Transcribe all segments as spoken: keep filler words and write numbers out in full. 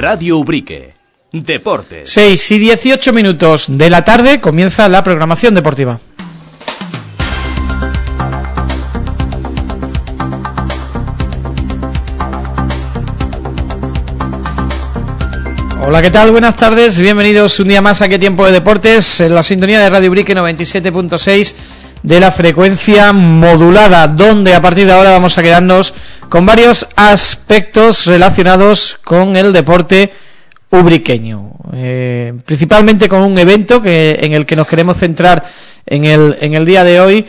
Radio Ubrique. Deportes. seis y dieciocho minutos de la tarde comienza la programación deportiva. Hola, ¿qué tal? Buenas tardes, bienvenidos un día más a ¿Qué tiempo de deportes? En la sintonía de Radio Ubrique noventa y siete punto seis de la frecuencia modulada, donde a partir de ahora vamos a quedarnos con varios aspectos relacionados con el deporte ubriqueño, eh, principalmente con un evento que en el que nos queremos centrar en el en el día de hoy,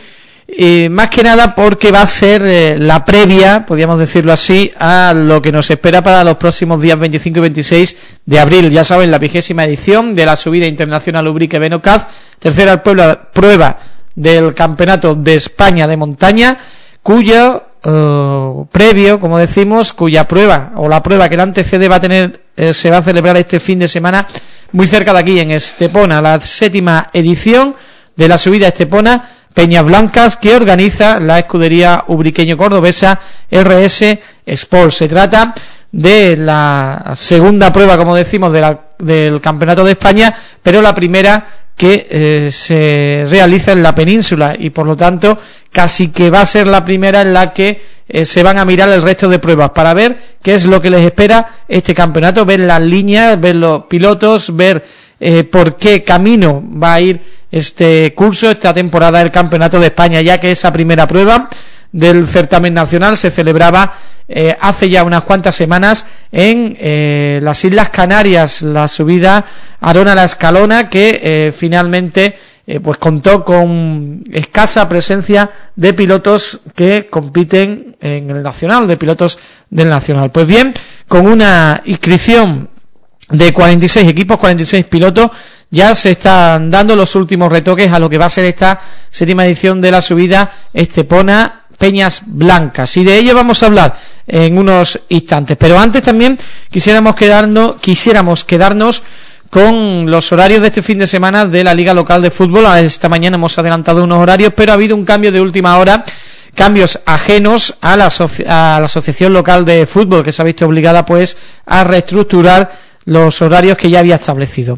y más que nada porque va a ser eh, la previa, podríamos decirlo así, a lo que nos espera para los próximos días veinticinco y veintiséis de abril. Ya saben, la vigésima edición de la subida internacional Ubrique Benocaz, tercera prueba, prueba del Campeonato de España de montaña, cuyo uh, previo, como decimos, cuya prueba o la prueba que la antecede va a tener eh, se va a celebrar este fin de semana muy cerca de aquí, en Estepona, la séptima edición de la subida a Estepona Peñas Blancas, que organiza la escudería ubriqueño-cordobesa R S Sport. Se trata de la segunda prueba, como decimos, de la, del Campeonato de España, pero la primera que eh, se realiza en la península, y por lo tanto casi que va a ser la primera en la que eh, se van a mirar el resto de pruebas para ver qué es lo que les espera este campeonato, ver las líneas, ver los pilotos, ver eh, por qué camino va a ir este curso, esta temporada del Campeonato de España, ya que esa primera prueba del certamen nacional se celebraba eh, hace ya unas cuantas semanas en eh, las Islas Canarias, la subida Arona la Escalona, que eh, finalmente eh, pues contó con escasa presencia de pilotos que compiten en el nacional, de pilotos del nacional. Pues bien, con una inscripción de cuarenta y seis equipos, cuarenta y seis pilotos, ya se están dando los últimos retoques a lo que va a ser esta séptima edición de la subida Estepona Peñas Blancas, y de ello vamos a hablar en unos instantes. Pero antes también quisiéramos quedarnos, quisiéramos quedarnos con los horarios de este fin de semana de la Liga Local de Fútbol. Esta mañana hemos adelantado unos horarios, pero ha habido un cambio de última hora, cambios ajenos a la, asoci- a la Asociación Local de Fútbol, que se ha visto obligada pues a reestructurar los horarios que ya había establecido.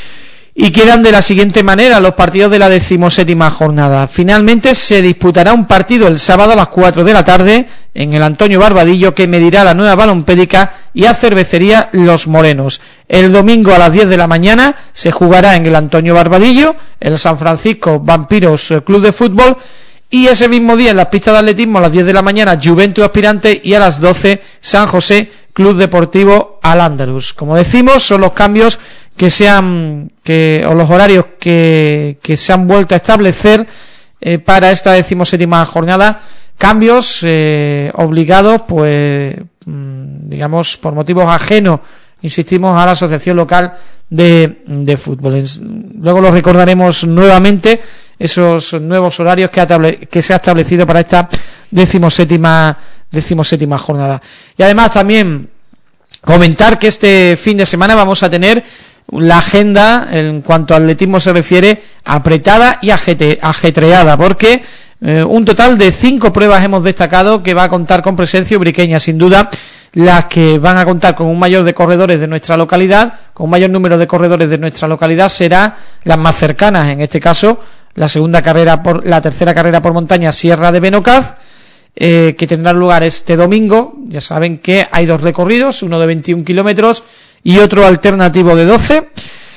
Y quedan de la siguiente manera los partidos de la decimoséptima jornada. Finalmente se disputará un partido el sábado a las cuatro de la tarde en el Antonio Barbadillo, que medirá la Nueva Balompédica y a Cervecería Los Morenos. El domingo a las diez de la mañana se jugará en el Antonio Barbadillo el San Francisco Vampiros Club de Fútbol, y ese mismo día en las pistas de atletismo a las diez de la mañana Juventud Aspirante, y a las doce San José Club Deportivo Al-Ándalus. Como decimos, son los cambios que se han, que, o los horarios que, que se han vuelto a establecer eh, para esta decimoséptima jornada, cambios eh, obligados, pues, mmm, digamos, por motivos ajenos, insistimos, a la Asociación Local de, de Fútbol. Luego lo recordaremos nuevamente, esos nuevos horarios que, atable, que se ha establecido para esta decimoséptima, decimoséptima jornada. Y además también comentar que este fin de semana vamos a tener la agenda, en cuanto a atletismo se refiere, apretada y ajetreada, porque eh, un total de cinco pruebas hemos destacado que va a contar con presencia ubriqueña. Sin duda, las que van a contar con un mayor de corredores de nuestra localidad, con un mayor número de corredores de nuestra localidad, serán las más cercanas. En este caso, la segunda carrera por, la tercera carrera por montaña Sierra de Benocaz, eh, que tendrá lugar este domingo. Ya saben que hay dos recorridos, uno de veintiún kilómetros y otro alternativo de doce.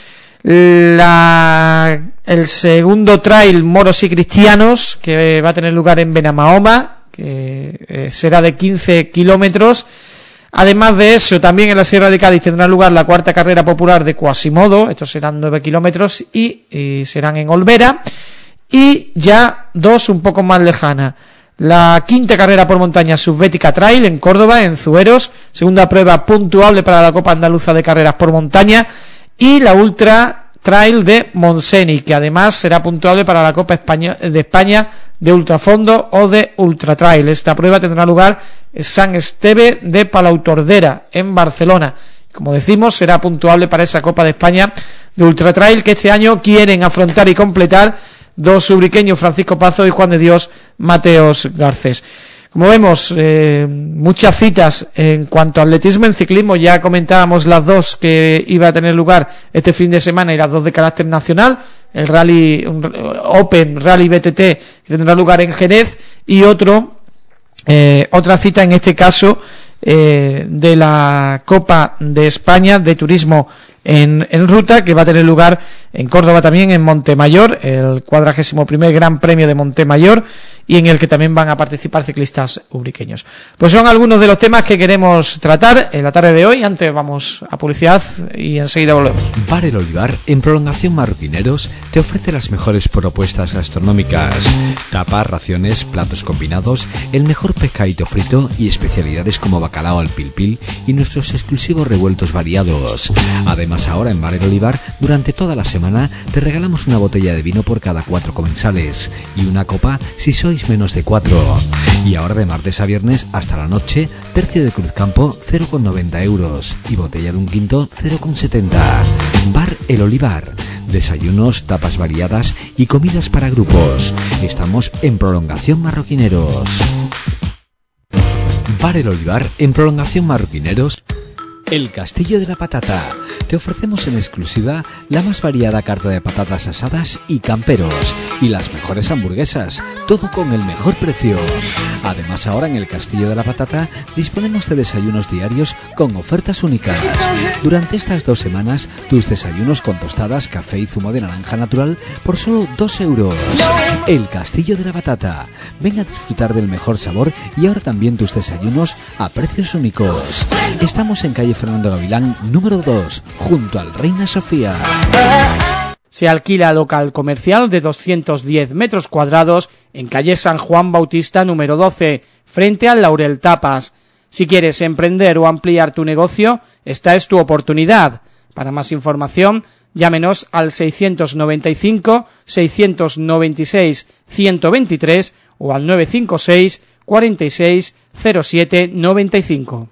La, el segundo trail Moros y Cristianos, que va a tener lugar en Benamahoma, que eh, será de quince kilómetros. Además de eso, también en la Sierra de Cádiz tendrá lugar la cuarta carrera popular de Quasimodo, estos serán nueve kilómetros y, y serán en Olvera. Y ya dos un poco más lejanas, la quinta carrera por montaña Subbética Trail en Córdoba, en Zueros, segunda prueba puntuable para la Copa Andaluza de Carreras por Montaña, y la Ultra Trail de Montseny, que además será puntuable para la Copa España, de España de Ultrafondo o de Ultra Trail. Esta prueba tendrá lugar en San Esteve de Palautordera, en Barcelona. Como decimos, será puntuable para esa Copa de España de Ultra Trail, que este año quieren afrontar y completar dos ubriqueños, Francisco Pazo y Juan de Dios Mateos Garcés. Como vemos, eh, muchas citas en cuanto a atletismo. En ciclismo ya comentábamos las dos que iba a tener lugar este fin de semana y las dos de carácter nacional. El Rally Open, Rally B T T, que tendrá lugar en Jerez, y otro eh, otra cita en este caso eh, de la Copa de España de Turismo en, en ruta, que va a tener lugar en Córdoba también, en Montemayor, el cuadragésimo primer Gran Premio de Montemayor, y en el que también van a participar ciclistas ubriqueños. Pues son algunos de los temas que queremos tratar en la tarde de hoy. Antes vamos a publicidad y enseguida volvemos. Bar El Olivar, en prolongación Marroquineros, te ofrece las mejores propuestas gastronómicas: tapas, raciones, platos combinados, el mejor pescadito frito y especialidades como bacalao al pil pil y nuestros exclusivos revueltos variados. Además, ahora en Bar El Olivar, durante toda la semana, te regalamos una botella de vino por cada cuatro comensales y una copa si sois menos de cuatro. Y ahora de martes a viernes hasta la noche, tercio de Cruzcampo cero coma noventa euros y botella de un quinto cero coma setenta. Bar El Olivar, desayunos, tapas variadas y comidas para grupos. Estamos en prolongación Marroquineros. Bar El Olivar, en prolongación Marroquineros. El Castillo de la Patata. Te ofrecemos en exclusiva la más variada carta de patatas asadas y camperos y las mejores hamburguesas, todo con el mejor precio. Además, ahora en el Castillo de la Patata disponemos de desayunos diarios con ofertas únicas. Durante estas dos semanas, tus desayunos con tostadas, café y zumo de naranja natural por solo dos euros. El Castillo de la Patata. Ven a disfrutar del mejor sabor y ahora también tus desayunos a precios únicos. Estamos en calle Fernando Gavilán, número dos, junto al Reina Sofía. Se alquila local comercial de doscientos diez metros cuadrados en calle San Juan Bautista, número doce, frente al Laurel Tapas. Si quieres emprender o ampliar tu negocio, esta es tu oportunidad. Para más información, llámenos al seiscientos noventa y cinco, seiscientos noventa y seis, ciento veintitrés o al nueve cinco seis, cuarenta y seis, cero siete noventa y cinco.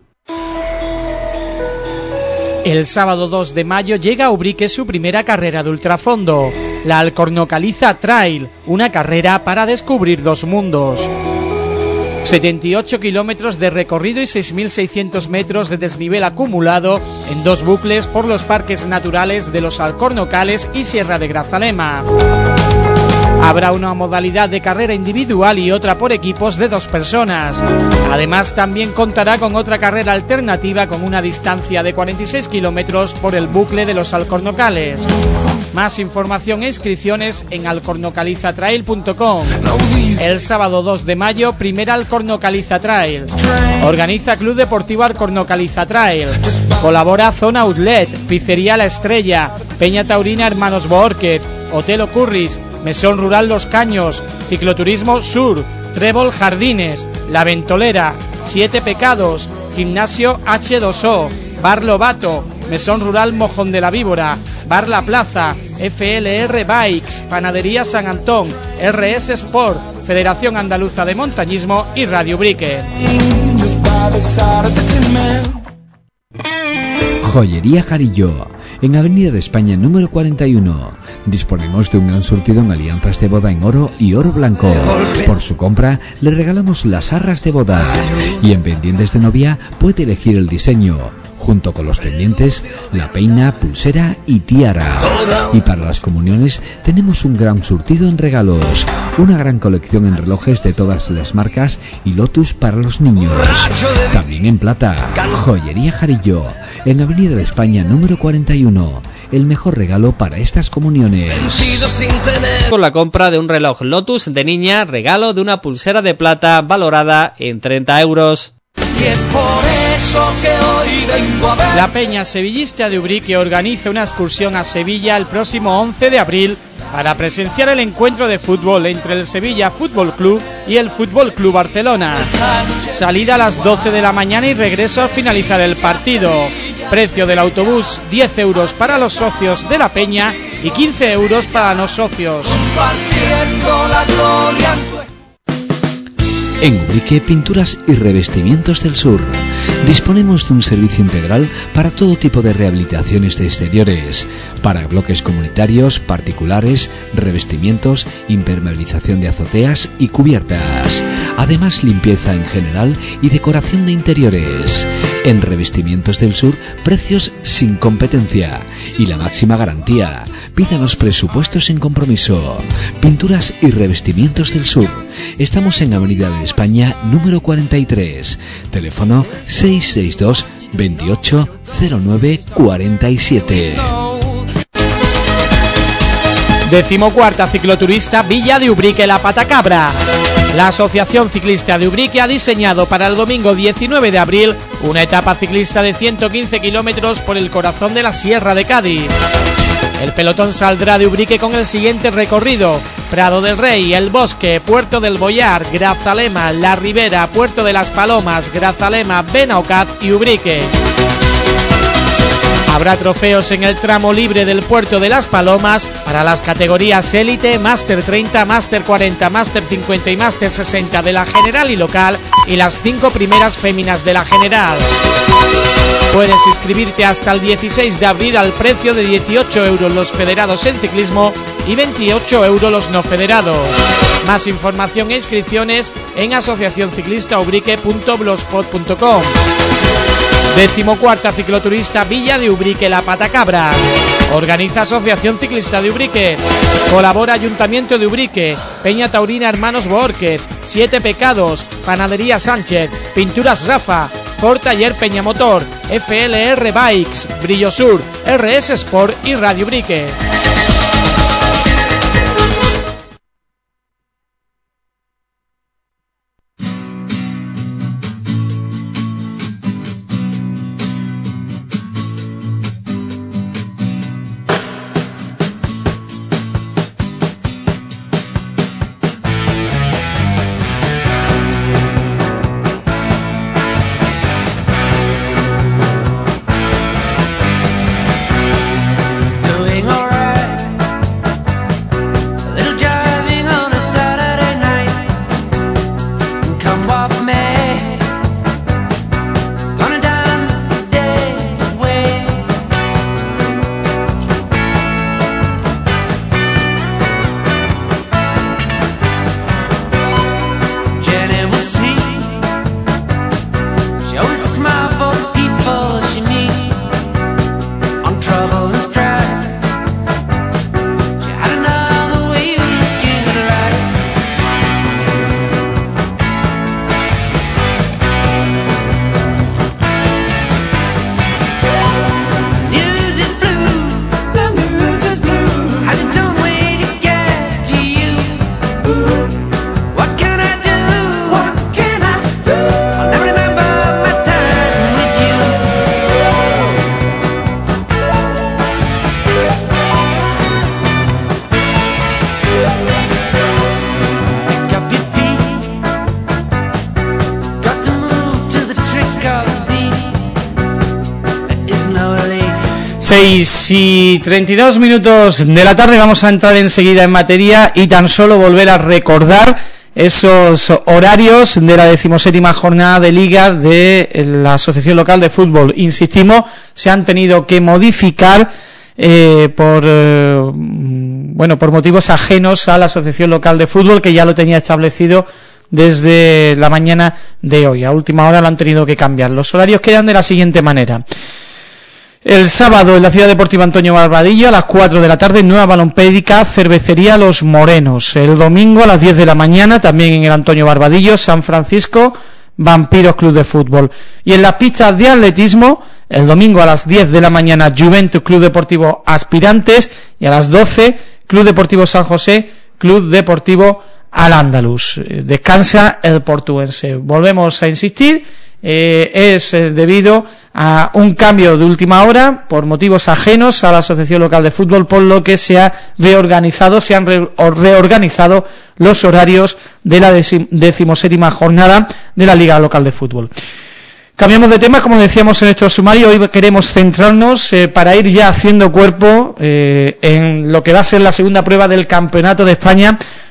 El sábado dos de mayo llega a Ubrique su primera carrera de ultrafondo, la Alcornocaliza Trail, una carrera para descubrir dos mundos. setenta y ocho kilómetros de recorrido y seis mil seiscientos metros de desnivel acumulado en dos bucles por los parques naturales de los Alcornocales y Sierra de Grazalema. Habrá una modalidad de carrera individual y otra por equipos de dos personas. Además, también contará con otra carrera alternativa con una distancia de cuarenta y seis kilómetros por el bucle de los Alcornocales. Más información e inscripciones en alcornocaliza trail punto com. El sábado dos de mayo, primera Alcornocaliza Trail. Organiza Club Deportivo Alcornocaliza Trail. Colabora Zona Outlet, Pizzería La Estrella, Peña Taurina Hermanos Boórquez, Hotel Ocurris, Mesón Rural Los Caños, Cicloturismo Sur, Trébol Jardines, La Ventolera, Siete Pecados, Gimnasio H dos O, Bar Lobato, Mesón Rural Mojón de la Víbora, Bar La Plaza, F L R Bikes, Panadería San Antón, R S Sport, Federación Andaluza de Montañismo y Radio Ubrique. Joyería Jarillo, en Avenida de España número cuarenta y uno. Disponemos de un gran surtido en alianzas de boda en oro y oro blanco. Por su compra le regalamos las arras de boda y en pendientes de novia puede elegir el diseño, junto con los pendientes, la peina, pulsera y tiara. Y para las comuniones tenemos un gran surtido en regalos, una gran colección en relojes de todas las marcas y Lotus para los niños. También en plata, Joyería Jarillo, en Avenida de España número cuarenta y uno. El mejor regalo para estas comuniones. Con la compra de un reloj Lotus de niña, regalo de una pulsera de plata valorada en treinta euros. Y es por eso que hoy vengo a ver. La Peña Sevillista de Ubrique organiza una excursión a Sevilla el próximo once de abril para presenciar el encuentro de fútbol entre el Sevilla Fútbol Club y el Fútbol Club Barcelona. Salida a las doce de la mañana y regreso al finalizar el partido. Precio del autobús diez euros para los socios de la Peña y quince euros para no socios. En Ubrique, Pinturas y Revestimientos del Sur. Disponemos de un servicio integral para todo tipo de rehabilitaciones de exteriores, para bloques comunitarios, particulares, revestimientos, impermeabilización de azoteas y cubiertas. Además, limpieza en general y decoración de interiores. En Revestimientos del Sur, precios sin competencia y la máxima garantía. Pídanos presupuestos sin compromiso. Pinturas y Revestimientos del Sur. Estamos en Avenida de España, número cuarenta y tres. Teléfono seis seis dos, veintiocho, cero nueve, cuarenta y siete. Decimocuarta cicloturista Villa de Ubrique La Patacabra. La Asociación Ciclista de Ubrique ha diseñado para el domingo diecinueve de abril una etapa ciclista de ciento quince kilómetros por el corazón de la Sierra de Cádiz. El pelotón saldrá de Ubrique con el siguiente recorrido: Prado del Rey, El Bosque, Puerto del Boyar, Grazalema, La Ribera, Puerto de las Palomas, Grazalema, Benaocaz y Ubrique. Habrá trofeos en el tramo libre del Puerto de las Palomas para las categorías Élite, Máster treinta, Máster cuarenta, Máster cincuenta y Máster sesenta de la general y local y las cinco primeras féminas de la general. Puedes inscribirte hasta el dieciséis de abril al precio de dieciocho euros los federados en ciclismo y veintiocho euros los no federados. Más información e inscripciones en asociación ciclista ubrique punto blogspot punto com. Decimocuarta cicloturista Villa de Ubrique La Patacabra. Organiza Asociación Ciclista de Ubrique. Colabora Ayuntamiento de Ubrique, Peña Taurina Hermanos Boórquez, Siete Pecados, Panadería Sánchez, Pinturas Rafa, Ford Taller Peñamotor, F L R Bikes, Brillo Sur, R S Sport y Radio Ubrique. seis y treinta y dos minutos de la tarde, vamos a entrar enseguida en materia y tan solo volver a recordar esos horarios de la decimoséptima jornada de Liga de la Asociación Local de Fútbol. Insistimos, se han tenido que modificar eh, por eh, bueno por motivos ajenos a la Asociación Local de Fútbol, que ya lo tenía establecido desde la mañana de hoy. A última hora lo han tenido que cambiar. Los horarios quedan de la siguiente manera: el sábado en la Ciudad Deportiva Antonio Barbadillo a las cuatro de la tarde, Nueva Balompédica, Cervecería Los Morenos. El domingo a las diez de la mañana, también en el Antonio Barbadillo, San Francisco, Vampiros Club de Fútbol. Y en las pistas de atletismo, el domingo a las diez de la mañana, Juventus Club Deportivo Aspirantes, y a las doce, Club Deportivo San José, Club Deportivo Al-Ándalus. Descansa el portuense. Volvemos a insistir, eh, es eh, debido a un cambio de última hora por motivos ajenos a la Asociación Local de Fútbol, por lo que se ha reorganizado, se han re reorganizado los horarios de la decimoséptima jornada de la Liga Local de Fútbol. Cambiamos de tema, como decíamos en nuestro sumario. Hoy queremos centrarnos eh, para ir ya haciendo cuerpo eh, en lo que va a ser la segunda prueba del Campeonato de España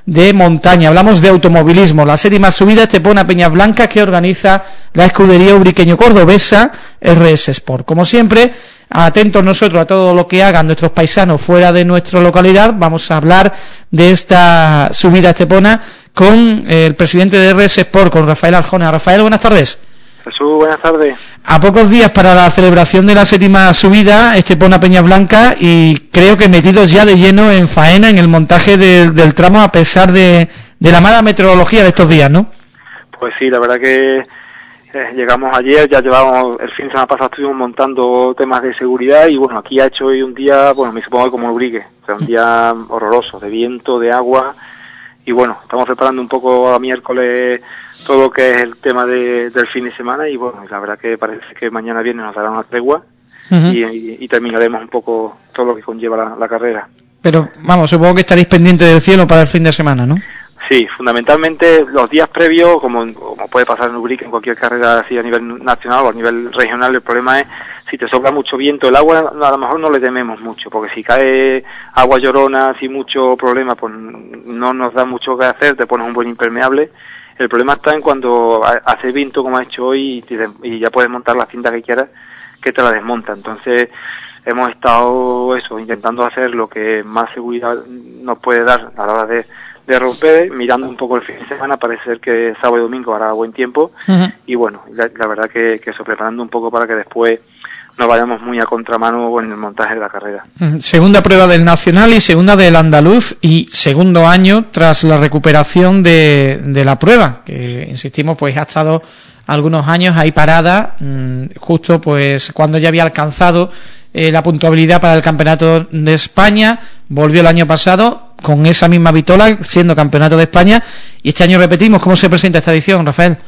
de montaña. Hablamos de automovilismo. La séptima subida Estepona Peñas Blancas que organiza la escudería ubriqueño cordobesa R S Sport. Como siempre, atentos nosotros a todo lo que hagan nuestros paisanos fuera de nuestra localidad. Vamos a hablar de esta subida Estepona con el presidente de R S Sport, con Rafael Arjona. Rafael, buenas tardes. Jesús, buenas tardes. A pocos días para la celebración de la séptima subida Estepona Peñas Blancas y creo que metidos ya de lleno en faena, en el montaje de, del tramo, a pesar de, de la mala meteorología de estos días, ¿no? Pues sí, la verdad que eh, llegamos ayer, ya llevábamos, el fin de semana pasado estuvimos montando temas de seguridad y bueno, aquí ha hecho hoy un día, bueno, me supongo que como Ubrique, o sea, un día horroroso, de viento, de agua, y bueno, estamos preparando un poco a miércoles todo lo que es el tema de, del fin de semana y bueno, la verdad que parece que mañana viernes nos dará una tregua uh-huh. y, y, y terminaremos un poco todo lo que conlleva la, la carrera. Pero vamos, supongo que estaréis pendientes del cielo para el fin de semana, ¿no? Sí, fundamentalmente los días previos, como, como puede pasar en Ubrique, en cualquier carrera así a nivel nacional o a nivel regional, el problema es si te sopla mucho viento, el agua a lo mejor no le tememos mucho, porque si cae agua llorona, sin mucho problema, pues no nos da mucho que hacer, te pones un buen impermeable. El problema está en cuando hace viento como ha hecho hoy y, te, y ya puedes montar la cinta que quieras, que te la desmonta. Entonces hemos estado eso, intentando hacer lo que más seguridad nos puede dar a la hora de, de romper, mirando un poco el fin de semana, parece ser que sábado y domingo hará buen tiempo, uh-huh. y bueno, la, la verdad que, que eso, preparando un poco para que después no vayamos muy a contramano en el montaje de la carrera. Segunda prueba del Nacional y segunda del Andaluz y segundo año tras la recuperación de, de la prueba, que insistimos pues ha estado algunos años ahí parada, justo pues cuando ya había alcanzado eh, la puntuabilidad para el Campeonato de España, volvió el año pasado con esa misma vitola siendo Campeonato de España y este año repetimos. ¿Cómo se presenta esta edición, Rafael?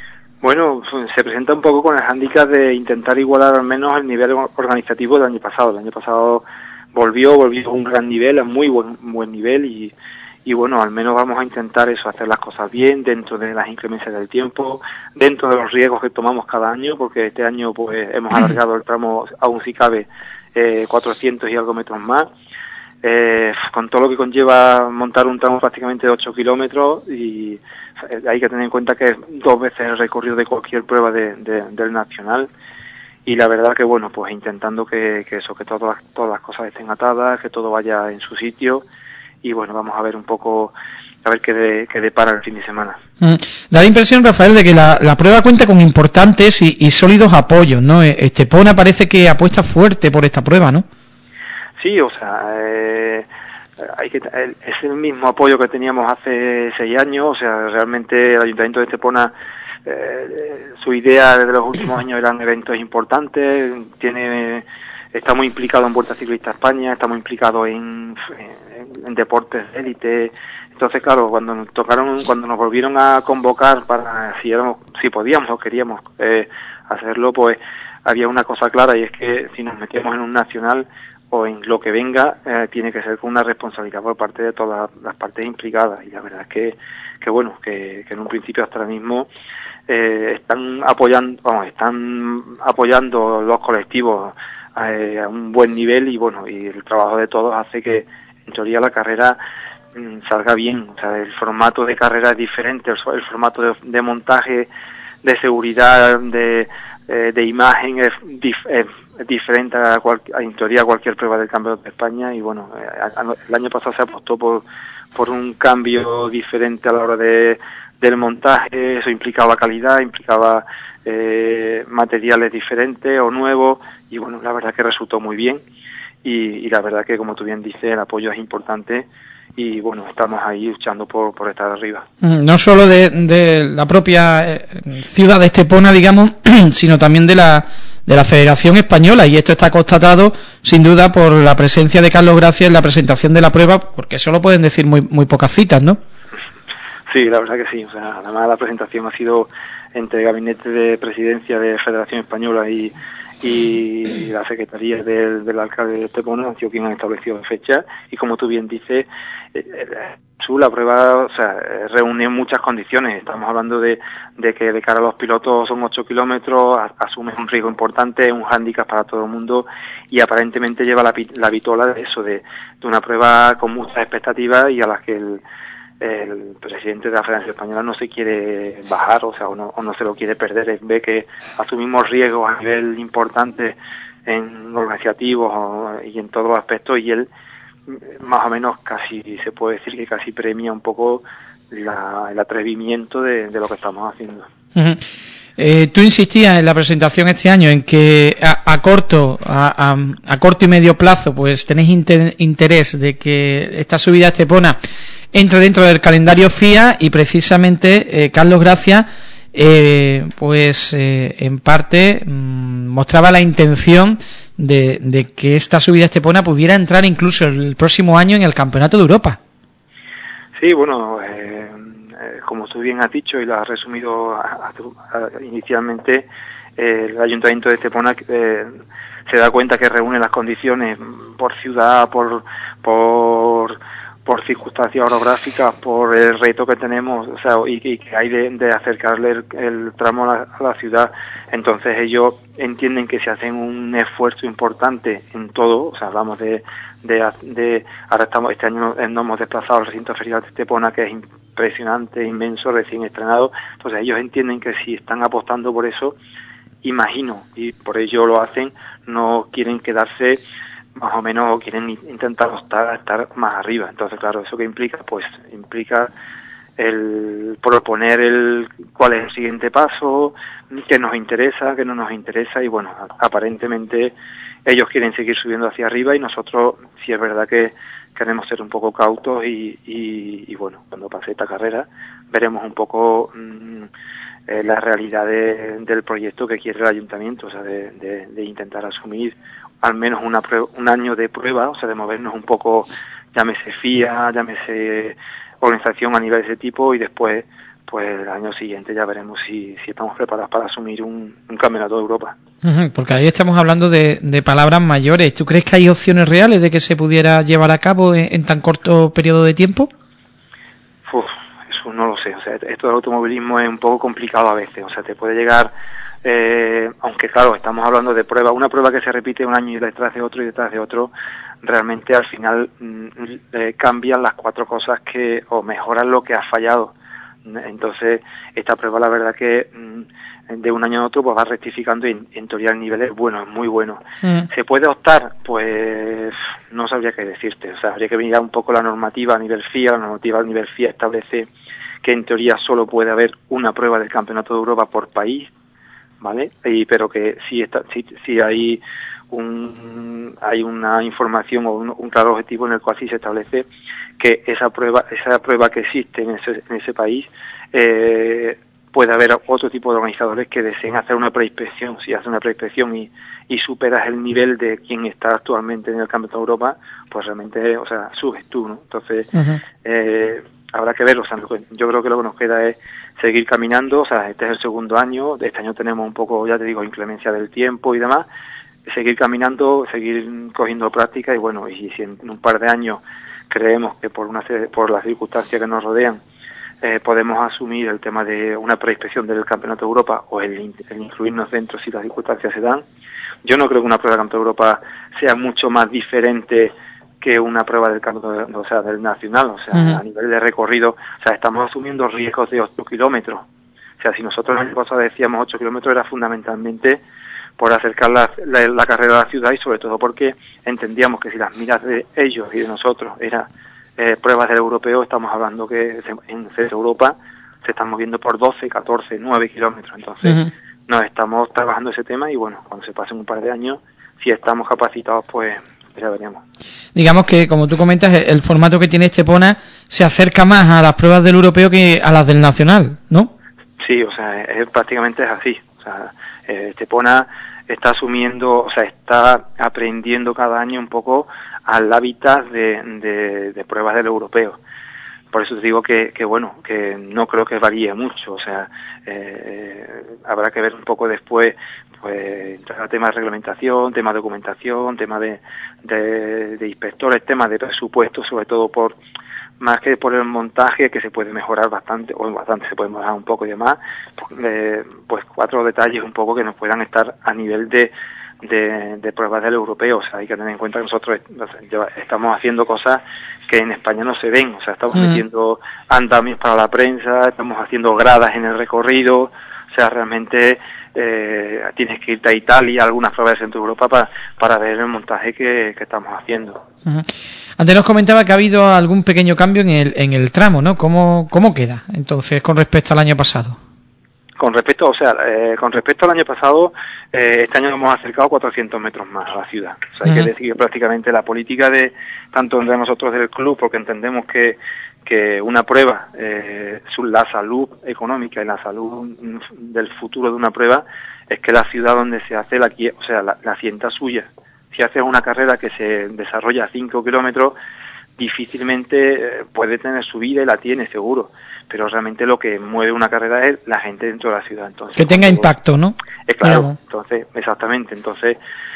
Bueno, se presenta un poco con el hándicap de intentar igualar al menos el nivel organizativo del año pasado. El año pasado volvió, volvió a un gran nivel, a muy buen, buen nivel y, y bueno, al menos vamos a intentar eso, hacer las cosas bien dentro de las inclemencias del tiempo, dentro de los riesgos que tomamos cada año, porque este año pues hemos alargado el tramo, aún si cabe, eh, cuatrocientos y algo metros más. Eh, con todo lo que conlleva montar un tramo prácticamente de ocho kilómetros y hay que tener en cuenta que es dos veces el recorrido de cualquier prueba de, de, del Nacional y la verdad que bueno, pues intentando que, que eso, que todas las, todas las cosas estén atadas, que todo vaya en su sitio y bueno, vamos a ver un poco, a ver qué, de, qué depara el fin de semana. Mm. Da la impresión, Rafael, de que la, la prueba cuenta con importantes y, y sólidos apoyos, ¿no? Estepona parece que apuesta fuerte por esta prueba, ¿no? Sí, o sea, eh, hay que es el mismo apoyo que teníamos hace seis años, o sea, realmente el Ayuntamiento de Estepona, eh, su idea desde los últimos años eran eventos importantes, tiene está muy implicado en Vuelta Ciclista España, está muy implicado en, en, en deportes de élite. Entonces, claro, cuando nos tocaron, cuando nos volvieron a convocar para si éramos, si podíamos o queríamos eh, hacerlo, pues había una cosa clara y es que si nos metíamos en un nacional o en lo que venga, eh, tiene que ser con una responsabilidad por parte de todas las partes implicadas. Y la verdad es que, que bueno, que, que en un principio hasta ahora mismo eh, están apoyando, vamos, están apoyando los colectivos eh, a un buen nivel y bueno, y el trabajo de todos hace que en teoría la carrera mmm, salga bien. O sea, el formato de carrera es diferente, el, el formato de, de montaje, de seguridad, de, eh, de imagen es, dif, es diferente a, cual, a en teoría cualquier prueba del Campeonato de España y bueno, eh, el año pasado se apostó por por un cambio diferente a la hora de del montaje, eso implicaba calidad, implicaba eh, materiales diferentes o nuevos y bueno, la verdad que resultó muy bien y, y la verdad que como tú bien dices el apoyo es importante y bueno, estamos ahí luchando por, por estar arriba. No solo de, de la propia ciudad de Estepona, digamos, sino también de la de la Federación Española, y esto está constatado sin duda por la presencia de Carlos Gracia en la presentación de la prueba, porque eso lo pueden decir muy muy pocas citas, ¿no? Sí, la verdad que sí, o sea, además la presentación ha sido entre el Gabinete de Presidencia de Federación Española y y la Secretaría del, del Alcalde de Estepona han sido quienes han establecido fecha y como tú bien dices, eh, su la prueba, o sea, reúne muchas condiciones. Estamos hablando de, de que de cara a los pilotos son ocho kilómetros, asumes un riesgo importante, un hándicap para todo el mundo y aparentemente lleva la, la vitola de eso, de, de una prueba con muchas expectativas y a las que el el presidente de la Federación Española no se quiere bajar, o sea, o no, o no se lo quiere perder, ve que asumimos riesgos a nivel importante en organizativos o, y en todos los aspectos, y él más o menos casi se puede decir que casi premia un poco la, el atrevimiento de, de lo que estamos haciendo. Uh-huh. Eh, tú insistías en la presentación este año en que a, a corto a, a, a corto y medio plazo pues tenéis inter, interés de que esta subida a Estepona entre dentro del calendario F I A, y precisamente eh, Carlos Gracia eh, pues eh, en parte mmm, mostraba la intención de, de que esta subida a Estepona pudiera entrar incluso el próximo año en el Campeonato de Europa. Sí, bueno, eh, como tú bien has dicho y lo has resumido a, a, a, inicialmente, eh, el Ayuntamiento de Estepona eh, se da cuenta que reúne las condiciones por ciudad, por por por circunstancias orográficas, por el reto que tenemos, o sea, y, y que hay de, de acercarle el, el tramo a la, a la ciudad. Entonces ellos entienden que se hacen un esfuerzo importante en todo, o sea, hablamos de de, de ahora estamos este año nos hemos desplazado al recinto ferial de Estepona, que es impresionante, inmenso, recién estrenado. Entonces ellos entienden que si están apostando por eso, imagino, y por ello lo hacen, no quieren quedarse más o menos, o quieren intentar estar, estar más arriba. Entonces, claro, ¿eso qué implica? Pues implica el proponer el cuál es el siguiente paso, qué nos interesa, qué no nos interesa, y bueno, aparentemente ellos quieren seguir subiendo hacia arriba, y nosotros sí es verdad que queremos ser un poco cautos, y, y, y bueno, cuando pase esta carrera veremos un poco mmm, eh, la realidad de, del proyecto que quiere el ayuntamiento, o sea, de, de, de intentar asumir al menos una prueba, un año de prueba, o sea, de movernos un poco, llámese F I A, llámese organización a nivel de ese tipo, y después, pues el año siguiente ya veremos si, si estamos preparados para asumir un, un campeonato de Europa. Porque ahí estamos hablando de, de palabras mayores. ¿Tú crees que hay opciones reales de que se pudiera llevar a cabo en, en tan corto periodo de tiempo? Uf, eso no lo sé. O sea, esto del automovilismo es un poco complicado a veces. O sea, te puede llegar, eh, aunque claro, estamos hablando de prueba, una prueba que se repite un año y detrás de otro y detrás de otro, realmente al final mm, eh, cambian las cuatro cosas que, o mejoran lo que ha fallado. Entonces, esta prueba la verdad que mmm, de un año a otro pues va rectificando, y en, en teoría el nivel es bueno, es muy bueno. Mm. ¿Se puede optar? Pues no sabría qué decirte. O sea, habría que mirar un poco la normativa a nivel F I A. La normativa a nivel F I A establece que en teoría solo puede haber una prueba del Campeonato de Europa por país, ¿vale? Y, pero que si, está, si, si hay un hay una información o un, un claro objetivo en el cual sí se establece que esa prueba esa prueba que existe en ese en ese país eh, puede haber otro tipo de organizadores que deseen hacer una preinspección. Si haces una preinspección y, y superas el nivel de quien está actualmente en el Campeonato de Europa, pues realmente, o sea, subes tú, ¿no? Entonces, uh-huh. eh, habrá que ver, o sea, yo creo que lo que nos queda es seguir caminando. O sea, este es el segundo año, de este año tenemos un poco, ya te digo, inclemencia del tiempo y demás, seguir caminando, seguir cogiendo práctica, y bueno, y si en un par de años creemos que por una por las circunstancias que nos rodean eh, podemos asumir el tema de una preinspección del Campeonato de Europa, o el, el incluirnos dentro si las circunstancias se dan. Yo no creo que una prueba del Campeonato de Europa sea mucho más diferente que una prueba del campeonato, o sea, del nacional, o sea, uh-huh. a nivel de recorrido, o sea, estamos asumiendo riesgos de ocho kilómetros. O sea, si nosotros el año pasado decíamos ocho kilómetros, era fundamentalmente por acercar la, la, la carrera a la ciudad, y sobre todo porque entendíamos que si las miras de ellos y de nosotros eran eh, pruebas del europeo, estamos hablando que en C E S Europa se están moviendo por doce, catorce, nueve kilómetros. Entonces, uh-huh. nos estamos trabajando ese tema, y bueno, cuando se pasen un par de años, si estamos capacitados, pues ya veremos. Digamos que, como tú comentas, el, el formato que tiene Estepona se acerca más a las pruebas del europeo que a las del nacional, ¿no? Sí, o sea, es, prácticamente es así. O sea, eh, Estepona está asumiendo, o sea, está aprendiendo cada año un poco al hábitat de, de, de pruebas del europeo. Por eso te digo que, que bueno, que no creo que varíe mucho. O sea, eh, habrá que ver un poco después, pues, entrar a temas de reglamentación, temas de documentación, temas de, de, de inspectores, temas de presupuesto, sobre todo por, más que por el montaje, que se puede mejorar bastante, o bastante se puede mejorar un poco y demás, pues, eh, pues cuatro detalles un poco que nos puedan estar a nivel de de, de pruebas del europeo. O sea, hay que tener en cuenta que nosotros estamos haciendo cosas que en España no se ven. O sea, estamos mm. metiendo andamios para la prensa, estamos haciendo gradas en el recorrido. O sea, realmente eh, tienes que irte a Italia, a algunas pruebas de Centro Europa para, para ver el montaje que, que estamos haciendo. Uh-huh. Antes nos comentaba que ha habido algún pequeño cambio en el, en el tramo, ¿no? ¿Cómo, cómo queda entonces con respecto al año pasado? Con respecto, o sea, eh, con respecto al año pasado, eh, este año nos hemos acercado cuatrocientos metros más a la ciudad. O sea, hay uh-huh. que decir que prácticamente la política de, tanto de nosotros del club, porque entendemos que, que una prueba, eh, la salud económica y la salud del futuro de una prueba, es que la ciudad donde se hace la, o sea, la, la hacienda suya. Si haces una carrera que se desarrolla a cinco kilómetros, difícilmente puede tener subida y la tiene seguro. Pero realmente lo que mueve una carrera es la gente dentro de la ciudad. Entonces, que tenga impacto, ¿no? Es claro, Digamos. entonces, exactamente. Entonces,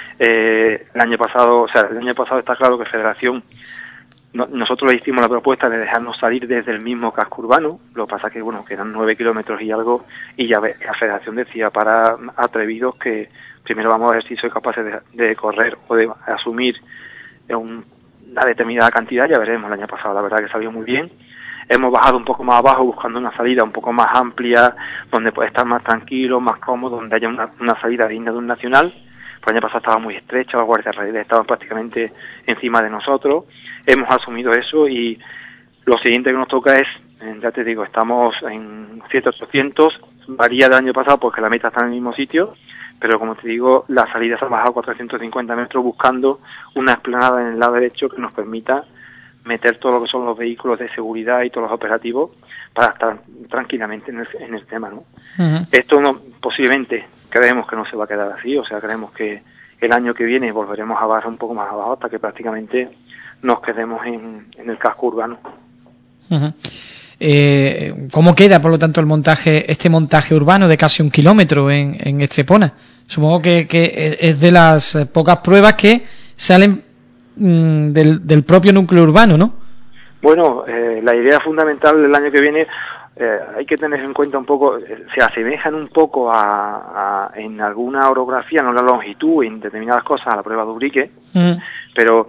eh, el año pasado, o sea, el año pasado está claro que Federación, no, nosotros le hicimos la propuesta de dejarnos salir desde el mismo casco urbano. Lo que pasa que, bueno, que eran nueve kilómetros y algo, y ya ves, la Federación decía para atrevidos que primero vamos a ver si soy capaces de, de correr o de asumir un, una determinada cantidad, ya veremos. El año pasado la verdad que salió muy bien. Hemos bajado un poco más abajo buscando una salida un poco más amplia, donde puede estar más tranquilo, más cómodo, donde haya una, una salida digna de un nacional. El año pasado estaba muy estrecha, los guardias raíles estaban prácticamente encima de nosotros. Hemos asumido eso y lo siguiente que nos toca es, ya te digo, estamos en siete mil ochocientos, varía del año pasado porque la meta está en el mismo sitio, pero como te digo, la salida se ha bajado a cuatrocientos cincuenta metros buscando una explanada en el lado derecho que nos permita meter todo lo que son los vehículos de seguridad y todos los operativos para estar tranquilamente en el, en el tema, ¿no? Uh-huh. Esto no, posiblemente creemos que no se va a quedar así, o sea, creemos que el año que viene volveremos a bajar un poco más abajo hasta que prácticamente nos quedemos en, en el casco urbano. Uh-huh. Eh, ¿Cómo queda, por lo tanto, el montaje, este montaje urbano de casi un kilómetro en, en Estepona? Supongo que, que es de las pocas pruebas que salen Del, del propio núcleo urbano, ¿no? Bueno, eh, la idea fundamental del año que viene, eh, hay que tener en cuenta un poco, eh, se asemejan un poco a, a en alguna orografía, no la longitud, en determinadas cosas a la prueba de Ubrique, mm. pero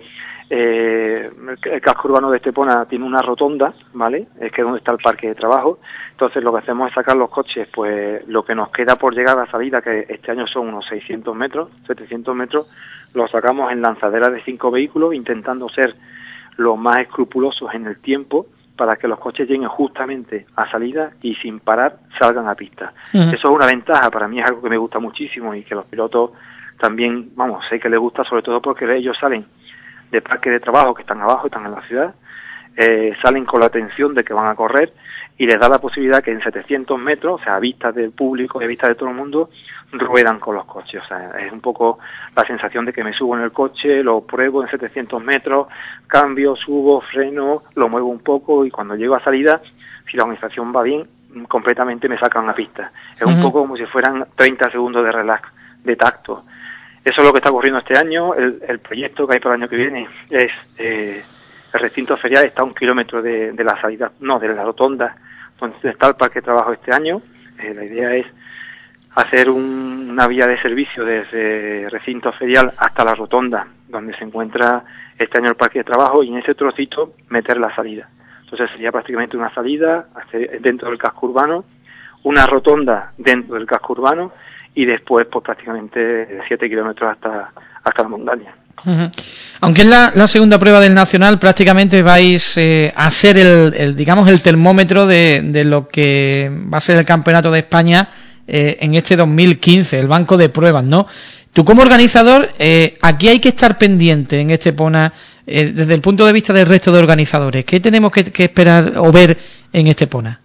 eh, el, el casco urbano de Estepona tiene una rotonda, ¿vale? Es que es donde está el parque de trabajo. Entonces lo que hacemos es sacar los coches, pues lo que nos queda por llegar a la salida, que este año son unos seiscientos metros, setecientos metros, lo sacamos en lanzaderas de cinco vehículos, intentando ser lo más escrupulosos en el tiempo para que los coches lleguen justamente a salida y sin parar salgan a pista. Uh-huh. Eso es una ventaja, para mí es algo que me gusta muchísimo y que los pilotos también, vamos, sé que les gusta, sobre todo porque ellos salen de parque de trabajo que están abajo, están en la ciudad, eh, salen con la atención de que van a correr y les da la posibilidad que en setecientos metros, o sea, a vista del público y a vista de todo el mundo, ruedan con los coches. O sea, es un poco la sensación de que me subo en el coche, lo pruebo en setecientos metros, cambio, subo, freno, lo muevo un poco y cuando llego a salida, si la organización va bien, completamente me sacan a pista. Es uh-huh. un poco como si fueran treinta segundos de relax, de tacto. Eso es lo que está ocurriendo este año. El, el proyecto que hay para el año que viene es... Eh, el recinto ferial está a un kilómetro de, de la salida, no, de la rotonda donde está el parque de trabajo este año. Eh, la idea es hacer un, una vía de servicio desde el recinto ferial hasta la rotonda donde se encuentra este año el parque de trabajo y en ese trocito meter la salida. Entonces sería prácticamente una salida dentro del casco urbano, una rotonda dentro del casco urbano y después pues prácticamente siete kilómetros hasta, hasta la montaña. Uh-huh. Aunque es la, la segunda prueba del Nacional, prácticamente vais eh, a ser el, el, digamos, el termómetro de, de lo que va a ser el Campeonato de España eh, en este dos mil quince, el banco de pruebas, ¿no? Tú como organizador, eh, aquí hay que estar pendiente en Estepona, eh, desde el punto de vista del resto de organizadores. ¿Qué tenemos que, que esperar o ver en Estepona?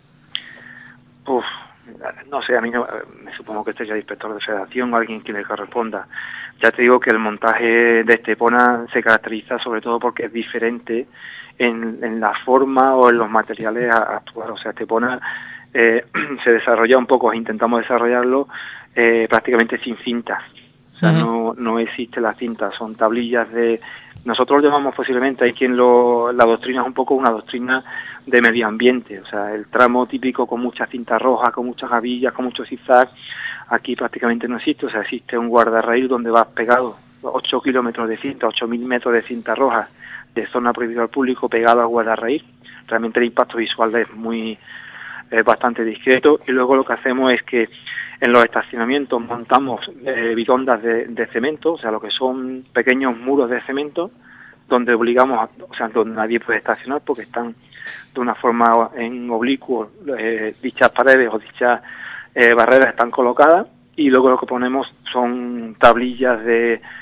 Uf, no sé, a mí no, me supongo que este ya inspector de federación o alguien que le corresponda. Ya te digo que el montaje de Estepona se caracteriza sobre todo porque es diferente en, en la forma o en los materiales a, a actuar. O sea, Estepona eh, se desarrolla un poco, intentamos desarrollarlo eh, prácticamente sin cintas. O sea, uh-huh. no, no existe la cinta, son tablillas de nosotros lo llamamos posiblemente, hay quien lo, la doctrina es un poco una doctrina de medio ambiente, o sea, el tramo típico con muchas cintas rojas, con muchas gavillas, con muchos zigzag, aquí prácticamente no existe, o sea, existe un guardarraíl donde vas pegado ocho kilómetros de cinta, ocho mil metros de cinta roja de zona prohibida al público pegado al guardarraíl. Realmente el impacto visual es muy eh, bastante discreto, y luego lo que hacemos es que en los estacionamientos montamos eh, bitondas de, de cemento, o sea, lo que son pequeños muros de cemento, donde obligamos, a, o sea, donde nadie puede estacionar porque están de una forma en oblicuo, eh, dichas paredes o dichas eh, barreras están colocadas, y luego lo que ponemos son tablillas de eh,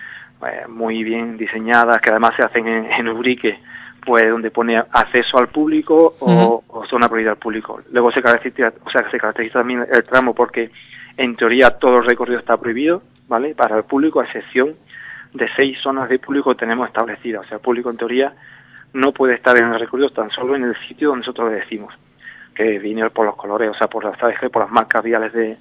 muy bien diseñadas, que además se hacen en, en Ubrique, pues donde pone acceso al público o, uh-huh. o zona prohibida al público. Luego se caracteriza, o sea, se caracteriza también el tramo porque en teoría todo el recorrido está prohibido, ¿vale? Para el público, a excepción de seis zonas de público que tenemos establecidas. O sea, el público en teoría no puede estar en el recorrido, tan solo en el sitio donde nosotros le decimos, que viene por los colores, o sea, por las, ¿sabes? por las marcas viales de,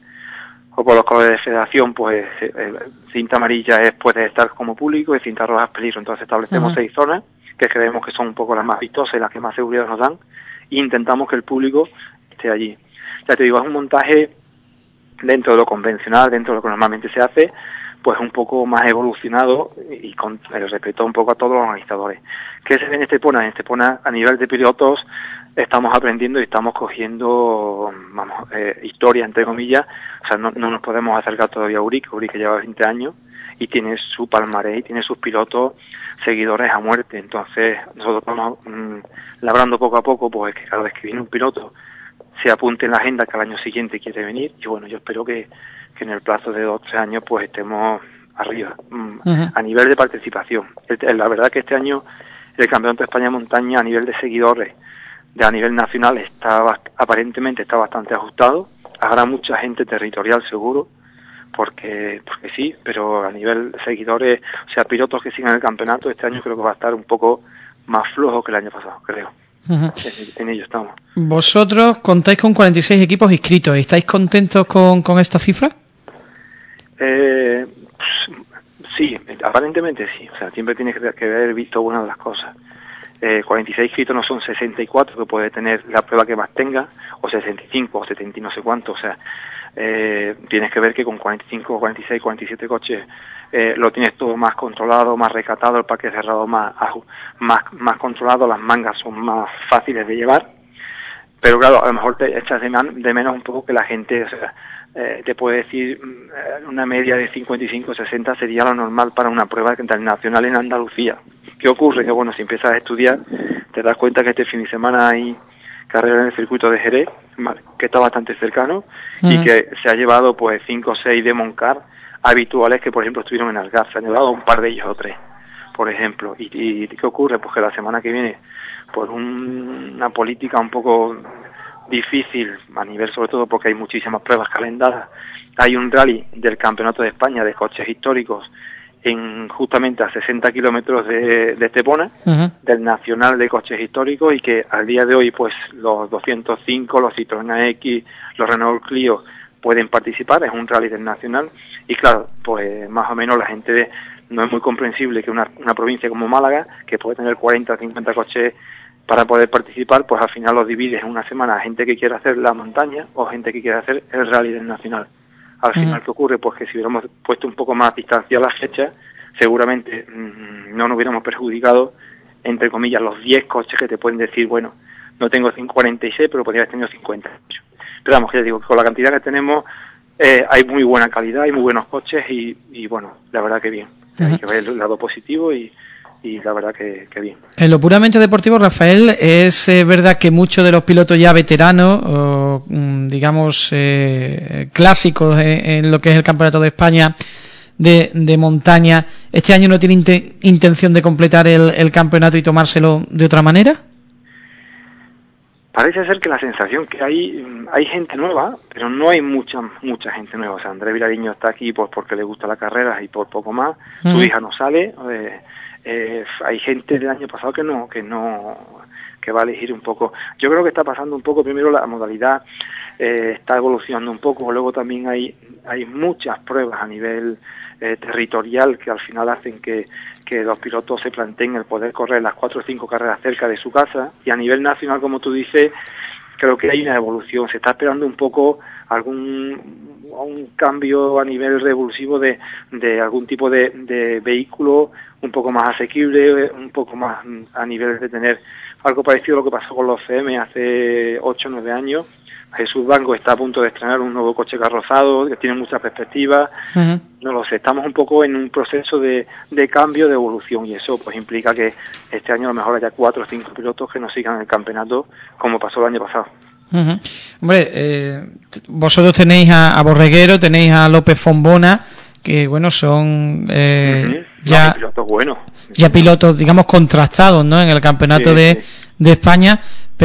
o por los colores de federación, pues eh, cinta amarilla es puede estar como público y cinta roja es peligro. Entonces establecemos uh-huh. seis zonas que creemos que son un poco las más vistosas y las que más seguridad nos dan, e intentamos que el público esté allí. Ya te digo, es un montaje dentro de lo convencional, dentro de lo que normalmente se hace, pues un poco más evolucionado y con el respeto un poco a todos los organizadores. ¿Qué se ve en Estepona? En Estepona, a nivel de pilotos, estamos aprendiendo y estamos cogiendo, vamos, eh, historia, entre comillas. O sea, no, no nos podemos acercar todavía a Ubrique. Ubrique lleva veinte años y tiene su palmarés y tiene sus pilotos seguidores a muerte. Entonces, nosotros vamos mmm, labrando poco a poco, pues que cada vez que viene un piloto se apunte en la agenda que al año siguiente quiere venir, y bueno, yo espero que, que en el plazo de dos o tres años pues estemos arriba, mmm, uh-huh. a nivel de participación. El, la verdad que este año el Campeonato de España de Montaña a nivel de seguidores, de a nivel nacional, está aparentemente está bastante ajustado. Habrá mucha gente territorial seguro, porque porque sí, pero a nivel de seguidores, o sea, pilotos que sigan el campeonato, este año creo que va a estar un poco más flojo que el año pasado, creo. Uh-huh. En, en ello estamos. Vosotros contáis con cuarenta y seis equipos inscritos. ¿Estáis contentos con, con esta cifra? Eh, sí, aparentemente sí. O sea, siempre tienes que, que haber visto una de las cosas. Eh, cuarenta y seis inscritos no son sesenta y cuatro que puede tener la prueba que más tenga, o sesenta y cinco o setenta y no sé cuánto. O sea, eh, tienes que ver que con cuarenta y cinco, cuarenta y seis, cuarenta y siete coches eh, lo tienes todo más controlado, más recatado, el parque cerrado más, más, más controlado, las mangas son más fáciles de llevar. Pero claro, a lo mejor te echas de, man, de menos un poco que la gente, o sea, eh, te puede decir eh, una media de cincuenta y cinco, sesenta sería lo normal para una prueba internacional en Andalucía. ¿Qué ocurre? Que bueno, si empiezas a estudiar, te das cuenta que este fin de semana hay carrera en el circuito de Jerez, ¿vale? Que está bastante cercano, uh-huh. y que se ha llevado pues cinco o seis de Moncar habituales que por ejemplo estuvieron en Algar, se han llevado un par de ellos o tres, por ejemplo. ¿Y, y qué ocurre? Pues que la semana que viene, por un, una política un poco difícil, a nivel sobre todo porque hay muchísimas pruebas calendadas, hay un rally del Campeonato de España de coches históricos en justamente a sesenta kilómetros de, de Estepona, uh-huh. del Nacional de Coches Históricos, y que al día de hoy pues los doscientos cinco, los Citroën A X, los Renault Clio pueden participar, es un rally del Nacional, y claro, pues más o menos la gente de, no es muy comprensible que una, una provincia como Málaga, que puede tener cuarenta o cincuenta coches para poder participar, pues al final los divides en una semana a gente que quiere hacer la montaña o gente que quiere hacer el rally del Nacional. Al final, ¿qué ocurre? Pues que si hubiéramos puesto un poco más distancia a la fecha, seguramente mmm, no nos hubiéramos perjudicado, entre comillas, los diez coches que te pueden decir, bueno, no tengo cuarenta y seis, pero podría haber tenido cincuenta y ocho. Pero vamos, que ya digo, con la cantidad que tenemos, eh, hay muy buena calidad, hay muy buenos coches y, y bueno, la verdad que bien. Uh-huh. Hay que ver el lado positivo y, y la verdad que, que bien. En lo puramente deportivo, Rafael, es eh, verdad que muchos de los pilotos ya veteranos, o, digamos, eh, clásicos en, en lo que es el Campeonato de España de, de montaña, este año no tiene inte, intención de completar el, el campeonato y tomárselo de otra manera. Parece ser que la sensación que hay, hay gente nueva, pero no hay mucha mucha gente nueva. O sea, Andrés Vilariño está aquí pues porque le gusta la carrera y por poco más. Uh-huh. Su hija no sale. Eh, eh, hay gente del año pasado que no, que no, que va a elegir un poco. Yo creo que está pasando un poco primero la modalidad eh, está evolucionando un poco. Luego también hay, hay muchas pruebas a nivel eh, territorial que al final hacen que, que los pilotos se planteen el poder correr las cuatro o cinco carreras cerca de su casa, y a nivel nacional, como tú dices, creo que hay una evolución. Se está esperando un poco algún un cambio a nivel revulsivo de, de algún tipo de, de vehículo un poco más asequible, un poco más a nivel de tener algo parecido a lo que pasó con los C M hace ocho o nueve años. Jesús Banco está a punto de estrenar un nuevo coche carrozado que tiene muchas perspectivas. Uh-huh. No lo sé, estamos un poco en un proceso de, de cambio, de evolución, y eso pues implica que este año a lo mejor haya cuatro o cinco pilotos que nos sigan el campeonato como pasó el año pasado. Uh-huh. Hombre, eh, vosotros tenéis a, a Borreguero, tenéis a López Fombona, que bueno, son eh, uh-huh. ya no, pilotos buenos, ya pilotos, digamos, contrastados, ¿no?, en el campeonato sí, de, sí. de España,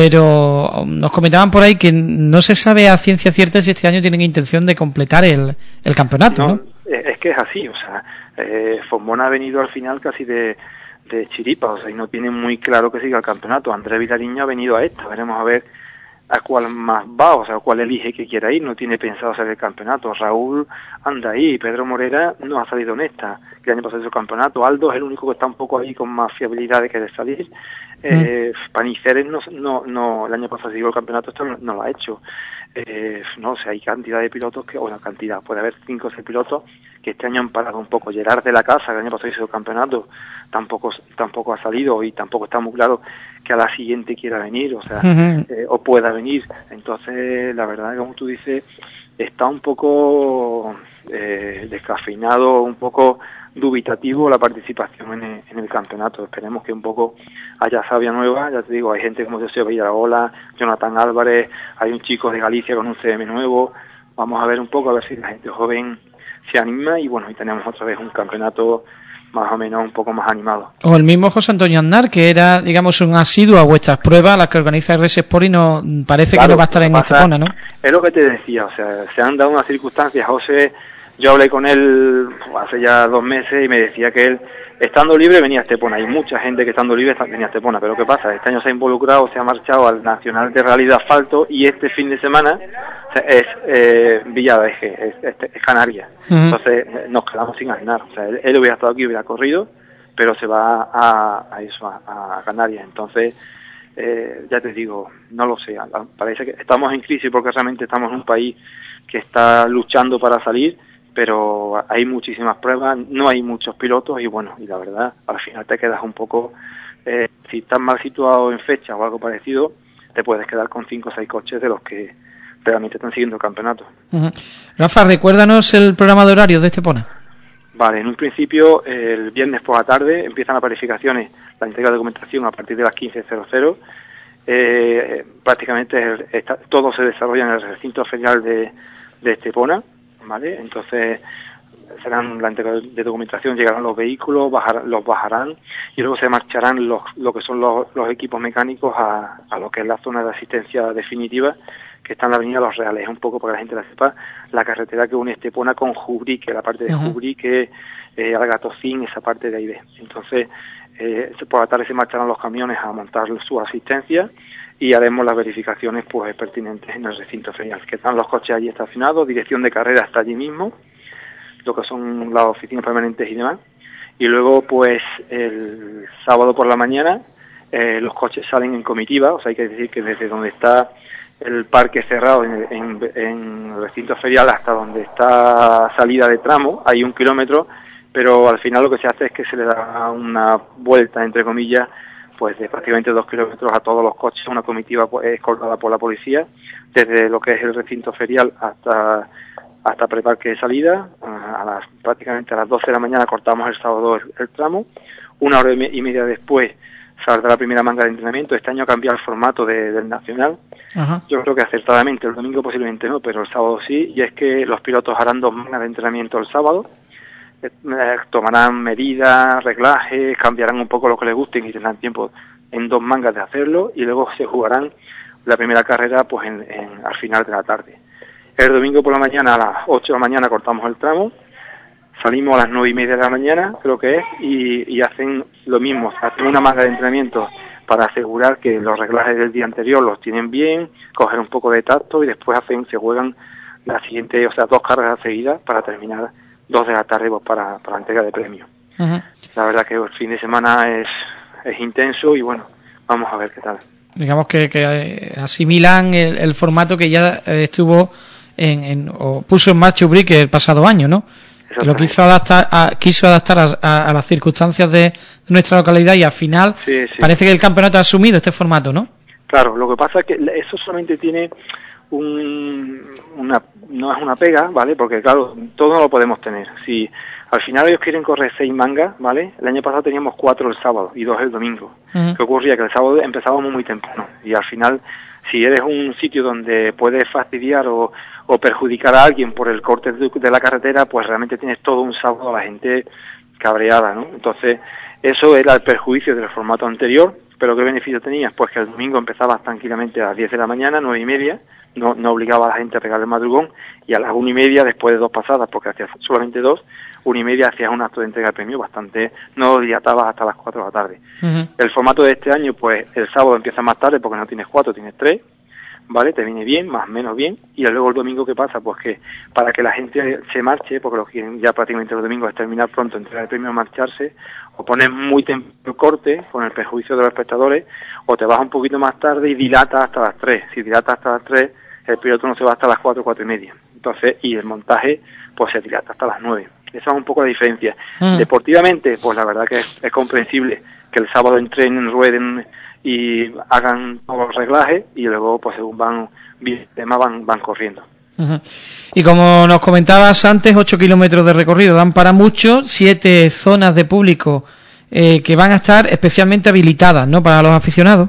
pero nos comentaban por ahí que no se sabe a ciencia cierta si este año tienen intención de completar el, el campeonato, ¿no? ¿no? Es que es así, o sea, eh, Fombona ha venido al final casi de, de chiripa, o sea, y no tiene muy claro que siga el campeonato. Andrés Vilariño ha venido a esta, veremos a ver a cuál más va, o sea, cuál elige que quiera ir, no tiene pensado hacer el campeonato. Raúl anda ahí, Pedro Morera no ha salido en esta, que el año pasado hizo el campeonato. Aldo es el único que está un poco ahí con más fiabilidad de querer salir. Eh, mm. Paniceres no, no, no, el año pasado siguió el campeonato, esto no, no lo ha hecho. Eh, no o sé, sea, hay cantidad de pilotos que, bueno, cantidad, puede haber cinco o seis pilotos que este año han parado un poco. Gerard de la Casa, que el año pasado hizo el campeonato, tampoco tampoco ha salido, y tampoco está muy claro que a la siguiente quiera venir, o sea, uh-huh. eh, o pueda venir. Entonces, la verdad, como tú dices, está un poco eh, descafeinado, un poco dubitativo la participación en el, en el campeonato. Esperemos que un poco haya savia nueva. Ya te digo, hay gente como José Villaraola, Jonathan Álvarez, hay un chico de Galicia con un C M nuevo. Vamos a ver un poco, a ver si la gente joven se anima, y bueno, y tenemos otra vez un campeonato más o menos un poco más animado. O el mismo José Antonio Aznar, que era, digamos, un asiduo a vuestras pruebas, las que organiza R S Sport, y no parece claro, que no va a estar en Estepona, ¿no? Es lo que te decía, o sea, se han dado unas circunstancias. José, yo hablé con él hace ya dos meses y me decía que él, estando libre, venía a Estepona. Hay mucha gente que estando libre venía a Estepona, pero ¿qué pasa? Este año se ha involucrado, se ha marchado al Nacional de Rally de Asfalto, y este fin de semana es eh, Villada Eje, es, es, es Canarias. Uh-huh. Entonces nos quedamos sin Aznar. O sea, él, él hubiera estado aquí, hubiera corrido, pero se va a, a eso, a, a Canarias. Entonces, eh, ya te digo, no lo sé. Parece que estamos en crisis porque realmente estamos en un país que está luchando para salir, pero hay muchísimas pruebas, no hay muchos pilotos, y bueno, y la verdad, al final te quedas un poco, eh, si estás mal situado en fecha o algo parecido, te puedes quedar con cinco o seis coches de los que realmente están siguiendo el campeonato. Uh-huh. Rafa, recuérdanos el programa de horarios de Estepona. Vale, en un principio, el viernes por la tarde empiezan las verificaciones, la entrega de documentación a partir de las quince cero cero. Eh, prácticamente está, todo se desarrolla en el recinto ferial de, de Estepona, ¿vale? Entonces serán la entrega de documentación, llegarán los vehículos, bajar, los bajarán, y luego se marcharán los, lo que son los, los equipos mecánicos a, a lo que es la zona de asistencia definitiva, que está en la avenida Los Reales, un poco para que la gente la sepa, la carretera que une Estepona con Jubrique, la parte de uh-huh. Jubrique, eh, Algatocín, esa parte de ahí de. Entonces, eh, por la tarde se marcharán los camiones a montar su asistencia, y haremos las verificaciones pues pertinentes en el recinto ferial, que están los coches allí estacionados, dirección de carrera hasta allí mismo, lo que son las oficinas permanentes y demás. Y luego pues el sábado por la mañana eh, los coches salen en comitiva, o sea, hay que decir que desde donde está el parque cerrado en, en, en el recinto ferial hasta donde está salida de tramo, hay un kilómetro, pero al final lo que se hace es que se le da una vuelta, entre comillas, pues de prácticamente dos kilómetros a todos los coches. Una comitiva escoltada por la policía desde lo que es el recinto ferial hasta hasta preparque de salida. A las prácticamente a las doce de la mañana cortamos el sábado el, el tramo. Una hora y media después saldrá la primera manga de entrenamiento. Este año ha cambiado el formato de, del nacional. Ajá. Yo creo que acertadamente, el domingo posiblemente no, pero el sábado sí, y es que los pilotos harán dos mangas de entrenamiento el sábado. Eh, tomarán medidas, reglajes, cambiarán un poco lo que les guste y tendrán tiempo en dos mangas de hacerlo, y luego se jugarán la primera carrera pues en, en, al final de la tarde. El domingo por la mañana a las ocho de la mañana cortamos el tramo, salimos a las nueve y media de la mañana, creo que es, y, y hacen lo mismo, hacen una manga de entrenamiento para asegurar que los reglajes del día anterior los tienen bien, coger un poco de tacto y después hacen, se juegan la siguiente, o sea, dos carreras seguidas para terminar dos de la tarde pues, para, para la entrega de premios. Uh-huh. La verdad que el fin de semana es, es intenso y bueno, vamos a ver qué tal. Digamos que, que asimilan el, el formato que ya estuvo en, en o puso en marcha Ubrique el pasado año, ¿no? Lo quiso adaptar a, quiso adaptar a, a, a las circunstancias de, de nuestra localidad y al final sí, sí. Parece que el campeonato ha asumido este formato, ¿no? Claro, lo que pasa es que eso solamente tiene un, una, no es una pega, ¿vale? Porque claro, todo no lo podemos tener. Si al final ellos quieren correr seis mangas, ¿vale? El año pasado teníamos cuatro el sábado y dos el domingo. Uh-huh. ¿Qué ocurría? Que el sábado empezábamos muy temprano y al final, si eres un sitio donde puedes fastidiar o, o perjudicar a alguien por el corte de, de la carretera, pues realmente tienes todo un sábado a la gente cabreada, ¿no? Entonces, eso era el perjuicio del formato anterior, pero ¿qué beneficio tenías? Pues que el domingo empezabas tranquilamente a las diez de la mañana, nueve y media, no, no obligaba a la gente a pegar el madrugón, y a las una y media, después de dos pasadas, porque hacías solamente dos, una y media hacías un acto de entrega de premio bastante, no dilatabas hasta las cuatro de la tarde. Uh-huh. El formato de este año, pues el sábado empieza más tarde porque no tienes cuatro, tienes tres, ¿vale? Te viene bien, más o menos bien, y luego el domingo, ¿qué pasa? Pues que para que la gente se marche, porque lo que quieren ya prácticamente los domingos es terminar pronto, entregar el premio, marcharse, o pones muy temprano el corte, con el perjuicio de los espectadores, o te vas un poquito más tarde y dilatas hasta las tres. Si dilatas hasta las tres, el piloto no se va hasta las cuatro, cuatro y media. Entonces, y el montaje, pues se dilata hasta las nueve. Esa es un poco la diferencia. Mm. Deportivamente, pues la verdad que es, es comprensible que el sábado entrenen, rueden y hagan todos los reglajes y luego, pues según van bien, además van, van corriendo. Uh-huh. Y como nos comentabas antes, ocho kilómetros de recorrido dan para mucho, siete zonas de público eh, que van a estar especialmente habilitadas, ¿no?, para los aficionados.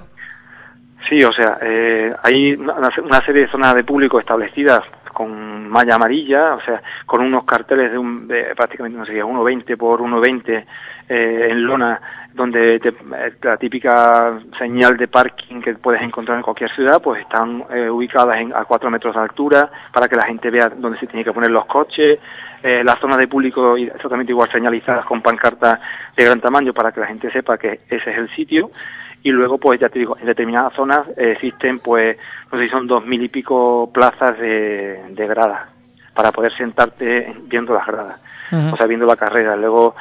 Sí, o sea, eh, hay una, una serie de zonas de público establecidas con malla amarilla, o sea, con unos carteles de, un, de prácticamente, no sé, uno veinte por uno veinte eh, en lona, donde te, la típica señal de parking que puedes encontrar en cualquier ciudad, pues están eh, ubicadas en, a cuatro metros de altura para que la gente vea dónde se tiene que poner los coches, eh, las zonas de público exactamente igual señalizadas con pancartas de gran tamaño para que la gente sepa que ese es el sitio. Y luego, pues ya te digo, en determinadas zonas eh, existen, pues, no sé si son dos mil y pico plazas de, de gradas para poder sentarte viendo las gradas, uh-huh. o sea, viendo la carrera. Luego,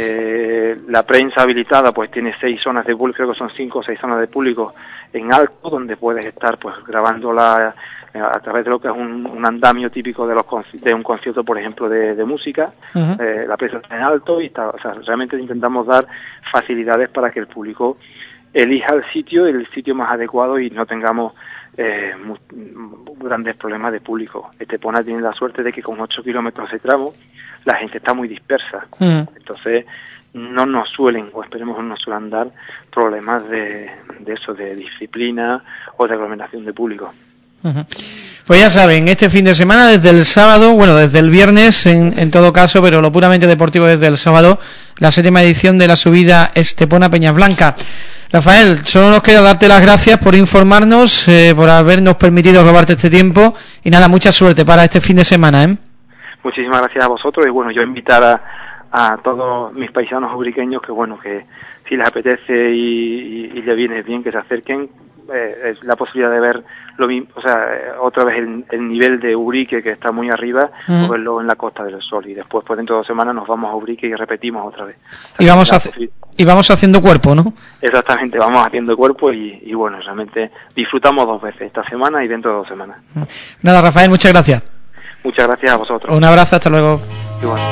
eh, la prensa habilitada, pues tiene seis zonas de público, creo que son cinco o seis zonas de público en alto, donde puedes estar, pues, grabando la, a través de lo que es un, un andamio típico de los de un concierto, por ejemplo, de, de música. Uh-huh. eh, la prensa está en alto y está, o sea, realmente intentamos dar facilidades para que el público elija el sitio, el sitio más adecuado y no tengamos eh, muy, muy grandes problemas de público. Estepona tiene la suerte de que con ocho kilómetros de tramo la gente está muy dispersa. Mm. Entonces no nos suelen, o esperemos no nos suelen dar problemas de, de eso, de disciplina o de aglomeración de público. Uh-huh. Pues ya saben, este fin de semana, desde el sábado, bueno, desde el viernes en, en todo caso, pero lo puramente deportivo desde el sábado, la séptima edición de la subida Estepona Peñas Blancas. Rafael, solo nos queda darte las gracias por informarnos, eh, por habernos permitido robarte este tiempo y nada, mucha suerte para este fin de semana, ¿eh? Muchísimas gracias a vosotros y bueno, yo invitar a, a todos mis paisanos ubriqueños que bueno, que si les apetece y, y, y les viene bien que se acerquen, eh, es la posibilidad de ver lo mismo, o sea, eh, otra vez el, el nivel de Ubrique que está muy arriba, mm. o verlo en la Costa del Sol y después pues dentro de dos semanas nos vamos a Ubrique y repetimos otra vez. O sea, y vamos a hacer, y vamos haciendo cuerpo, ¿no? Exactamente, vamos haciendo cuerpo y, y bueno, realmente disfrutamos dos veces, esta semana y dentro de dos semanas. Nada, Rafael, muchas gracias. Muchas gracias a vosotros. Un abrazo, hasta luego. Igual.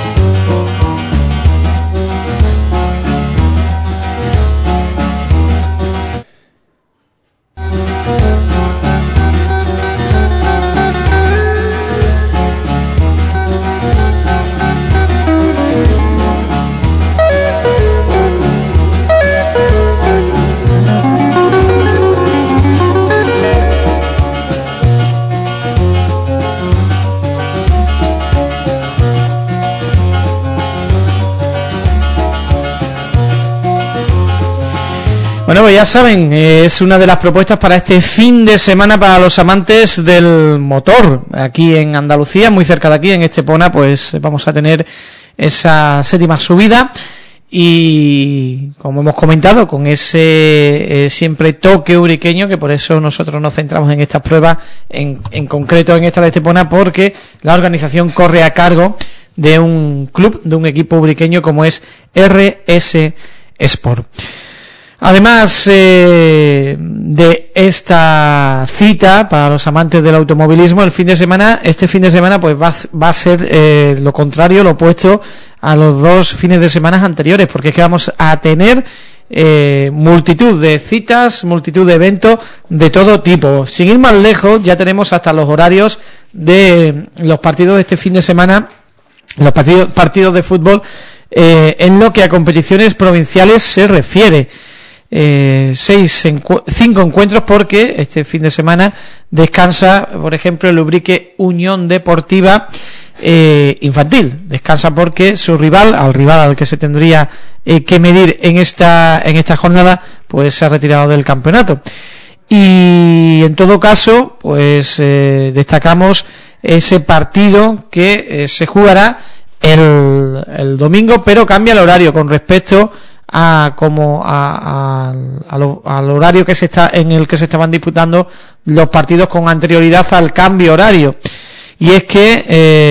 Bueno, pues ya saben, es una de las propuestas para este fin de semana para los amantes del motor. Aquí en Andalucía, muy cerca de aquí, en Estepona, pues vamos a tener esa séptima subida. y como hemos comentado, con ese eh, siempre toque ubriqueño, que por eso nosotros nos centramos en estas pruebas, en, en concreto en esta de Estepona, porque la organización corre a cargo de un club, de un equipo ubriqueño como es R S Sport. Además eh, de esta cita para los amantes del automovilismo, el fin de semana, este fin de semana pues va, va a ser eh, lo contrario, lo opuesto a los dos fines de semana anteriores, porque es que vamos a tener eh, multitud de citas, multitud de eventos de todo tipo. Sin ir más lejos, ya tenemos hasta los horarios de los partidos de este fin de semana, los partidos, partidos de fútbol, eh, en lo que a competiciones provinciales se refiere. Eh, seis encu- cinco encuentros, porque este fin de semana descansa, por ejemplo, el Ubrique Unión Deportiva eh, Infantil. Descansa porque su rival, al rival al que se tendría eh, que medir en esta en esta jornada, pues se ha retirado del campeonato. Y en todo caso, pues eh, destacamos ese partido que eh, se jugará el, el domingo, pero cambia el horario con respecto a como a, a, a lo, al horario que se está en el que se estaban disputando los partidos con anterioridad al cambio horario. Y es que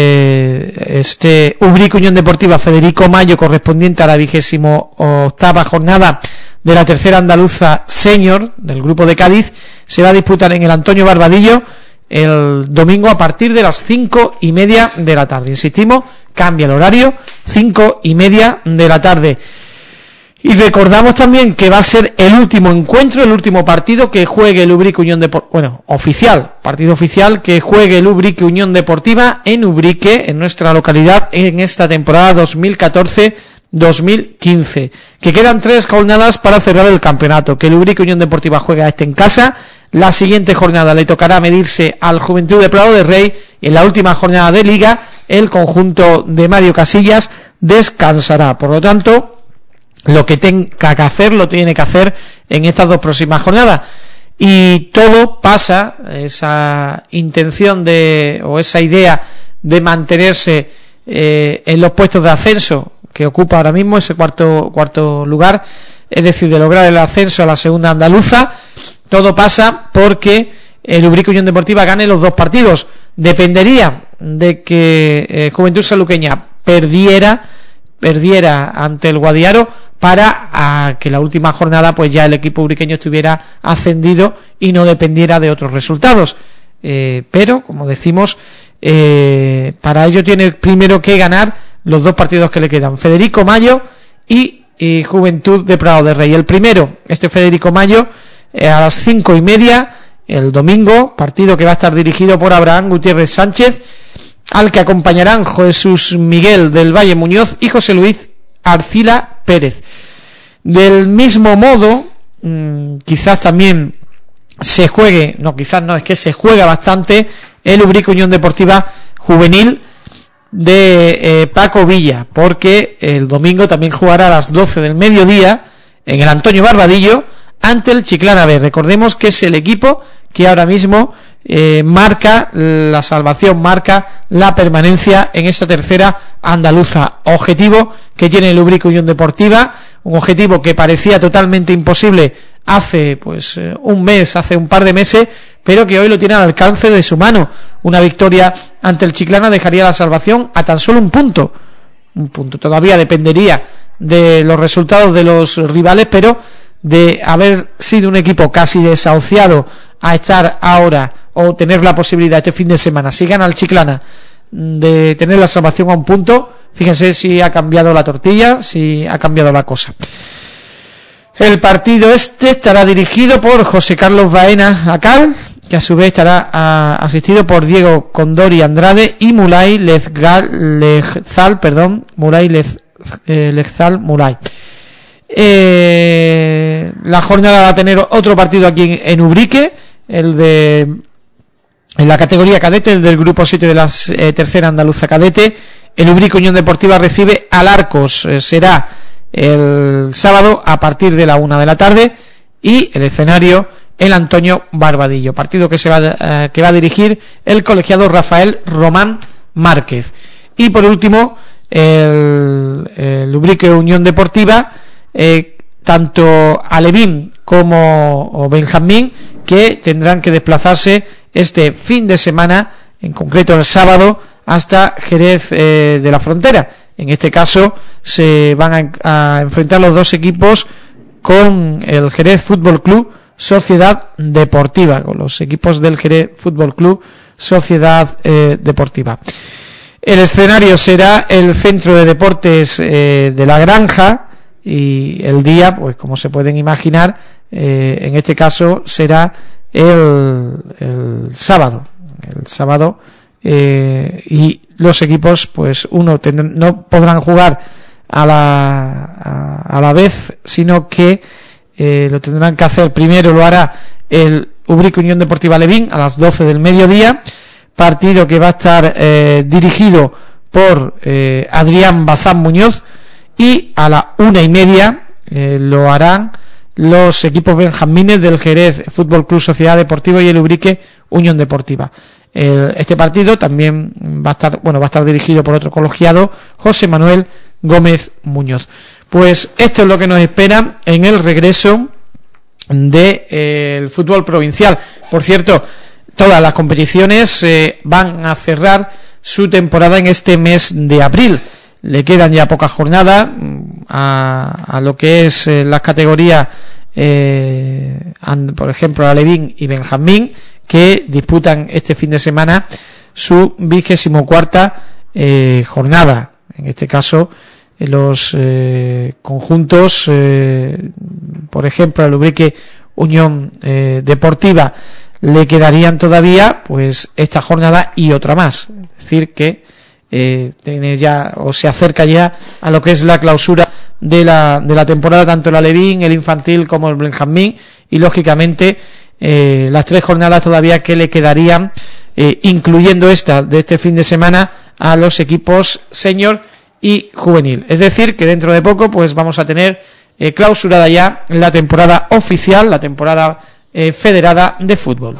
eh, este Ubrique Unión Deportiva Federico Mayo, correspondiente a la vigésimo octava jornada de la tercera andaluza senior del grupo de Cádiz, se va a disputar en el Antonio Barbadillo el domingo a partir de las cinco y media de la tarde. Insistimos, cambia el horario, cinco y media de la tarde. Y recordamos también que va a ser el último encuentro, el último partido que juegue el Ubrique Unión Deportiva, bueno, oficial, partido oficial que juegue el Ubrique Unión Deportiva en Ubrique, en nuestra localidad, en esta temporada dos mil catorce dos mil quince. Que quedan tres jornadas para cerrar el campeonato, que el Ubrique Unión Deportiva juega este en casa. La siguiente jornada le tocará medirse al Juventud de Prado de Rey, y en la última jornada de Liga el conjunto de Mario Casillas descansará. Por lo tanto, lo que tenga que hacer, lo tiene que hacer en estas dos próximas jornadas. Y todo pasa, esa intención de, o esa idea de mantenerse eh, en los puestos de ascenso que ocupa ahora mismo, ese cuarto, cuarto lugar, es decir, de lograr el ascenso a la segunda andaluza, todo pasa porque el Ubrique Unión Deportiva gane los dos partidos. Dependería de que eh, Juventud Sanluqueña perdiera perdiera ante el Guadiaro para a que la última jornada pues ya el equipo ubriqueño estuviera ascendido y no dependiera de otros resultados. Eh, pero, como decimos, eh, para ello tiene primero que ganar los dos partidos que le quedan, Federico Mayo y, y Juventud de Prado de Rey. El primero, este Federico Mayo, eh, a las cinco y media el domingo, partido que va a estar dirigido por Abraham Gutiérrez Sánchez, al que acompañarán Jesús Miguel del Valle Muñoz y José Luis Arcila Pérez. Del mismo modo, mmm, quizás también se juegue, no, quizás no, es que se juega bastante el Ubrique Unión Deportiva Juvenil de eh, Paco Villa, porque el domingo también jugará a las doce del mediodía en el Antonio Barbadillo ante el Chiclana B. Recordemos que es el equipo que ahora mismo Eh, marca la salvación, marca la permanencia en esta tercera andaluza, objetivo que tiene el Ubrique Unión Deportiva, un objetivo que parecía totalmente imposible hace pues eh, un mes, hace un par de meses, pero que hoy lo tiene al alcance de su mano. Una victoria ante el Chiclana dejaría la salvación a tan solo un punto, un punto, todavía dependería de los resultados de los rivales, pero de haber sido un equipo casi desahuciado a estar ahora o tener la posibilidad este fin de semana, si gana el Chiclana, de tener la salvación a un punto, fíjense si ha cambiado la tortilla, si ha cambiado la cosa. El partido este estará dirigido por José Carlos Baena Acal, que a su vez estará a, asistido por Diego Condori Andrade y Mulay Lezgal, Lezal, perdón, Mulay Lez, eh, Lezal Mulay. Eh, la jornada va a tener otro partido aquí en, en Ubrique, el de en la categoría cadete, el del grupo siete de la eh, tercera andaluza cadete. El Ubrique Unión Deportiva recibe al Arcos, eh, será el sábado a partir de la una de la tarde, y el escenario el Antonio Barbadillo, partido que se va eh, que va a dirigir el colegiado Rafael Román Márquez. Y por último, el, el Ubrique Unión Deportiva, eh, tanto Alevín como Benjamín, que tendrán que desplazarse este fin de semana, en concreto el sábado, hasta Jerez eh, de la Frontera. En este caso se van a, a enfrentar los dos equipos con el Jerez Fútbol Club Sociedad Deportiva, con los equipos del Jerez Fútbol Club Sociedad eh, Deportiva. El escenario será el Centro de Deportes eh, de la Granja, y el día, pues como se pueden imaginar, eh, en este caso será el, el sábado, el sábado, eh, y los equipos, pues uno tendrán, no podrán jugar a la a, a la vez, sino que eh, lo tendrán que hacer primero, lo hará el Ubrique Unión Deportiva Alevín a las doce del mediodía, partido que va a estar eh, dirigido por eh, Adrián Bazán Muñoz, y a la una y media eh, lo harán los equipos benjamines del Jerez Fútbol Club Sociedad Deportiva y el Ubrique Unión Deportiva. Eh, este partido también va a estar, bueno, va a estar dirigido por otro colegiado, José Manuel Gómez Muñoz. Pues esto es lo que nos espera en el regreso del de, eh, fútbol provincial. Por cierto, todas las competiciones eh, van a cerrar su temporada en este mes de abril. Le quedan ya pocas jornadas a, a lo que es eh, las categorías, eh, and, por ejemplo, Alevín y Benjamín, que disputan este fin de semana su vigésimo cuarta eh, jornada. En este caso, eh, los eh, conjuntos, eh, por ejemplo, el Ubrique Unión eh, Deportiva, le quedarían todavía pues esta jornada y otra más. Es decir, que eh, tiene ya o se acerca ya a lo que es la clausura de la de la temporada, tanto el Alevín, el infantil como el Benjamín, y lógicamente eh, las tres jornadas todavía que le quedarían, eh, incluyendo esta de este fin de semana, a los equipos senior y juvenil. Es decir, que dentro de poco pues vamos a tener eh, clausurada ya la temporada oficial, la temporada eh, federada de fútbol.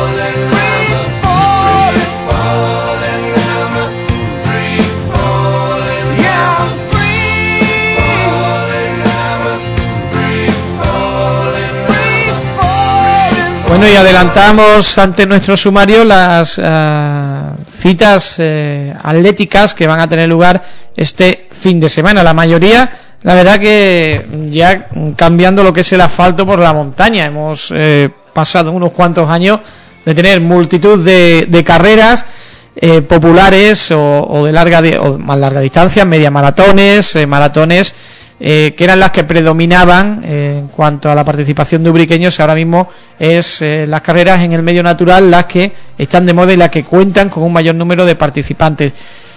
Bueno, y adelantamos ante nuestro sumario las uh, citas uh, atléticas que van a tener lugar este fin de semana. La mayoría, la verdad que ya cambiando lo que es el asfalto por la montaña. Hemos eh, pasado unos cuantos años de tener multitud de, de carreras eh, populares o, o de larga o más larga distancia, media maratones, eh, maratones, Eh, que eran las que predominaban eh, en cuanto a la participación de ubriqueños. Ahora mismo es eh, las carreras en el medio natural las que están de moda y las que cuentan con un mayor número de participantes.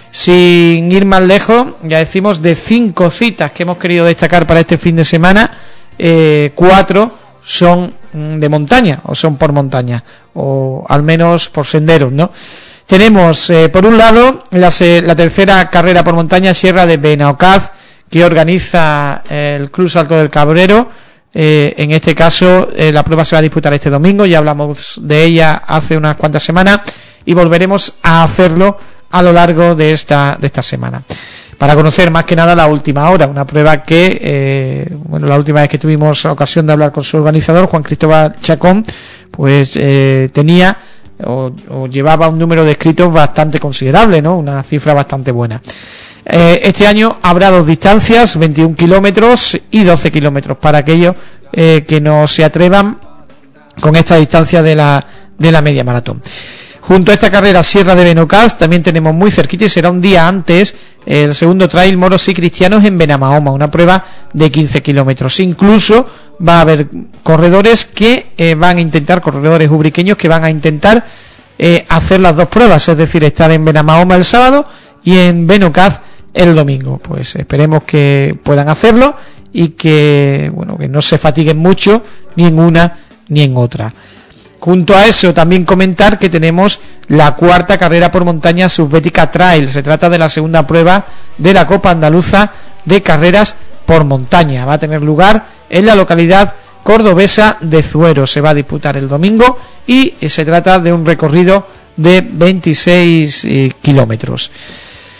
Sin ir más lejos, ya decimos, de cinco citas que hemos querido destacar para este fin de semana, eh, cuatro son de montaña, o son por montaña, o al menos por senderos, ¿no? Tenemos eh, por un lado la, la tercera carrera por montaña, Sierra de Benaocaz, que organiza el Club Salto del Cabrero. Eh, en este caso eh, la prueba se va a disputar este domingo, ya hablamos de ella hace unas cuantas semanas y volveremos a hacerlo a lo largo de esta de esta semana, para conocer más que nada la última hora, una prueba que eh, bueno, la última vez que tuvimos la ocasión de hablar con su organizador, Juan Cristóbal Chacón, pues eh, tenía o, o llevaba un número de inscritos bastante considerable, ¿no? Una cifra bastante buena. Eh, este año habrá dos distancias, veintiún kilómetros y doce kilómetros, para aquellos eh, que no se atrevan con esta distancia de la de la media maratón. Junto a esta carrera, Sierra de Benaocaz, también tenemos muy cerquita, y será un día antes, el segundo trail Moros y Cristianos en Benamahoma, una prueba de quince kilómetros. Incluso va a haber corredores que eh, van a intentar, corredores ubriqueños que van a intentar eh, hacer las dos pruebas, es decir, estar en Benamahoma el sábado y en Benaocaz el domingo. Pues esperemos que puedan hacerlo y que, bueno, que no se fatiguen mucho ni en una ni en otra. Junto a eso, también comentar que tenemos la cuarta carrera por montaña Subbética Trail. Se trata de la segunda prueba de la Copa Andaluza de Carreras por Montaña. Va a tener lugar en la localidad cordobesa de Zuero. Se va a disputar el domingo y se trata de un recorrido de veintiséis eh, kilómetros.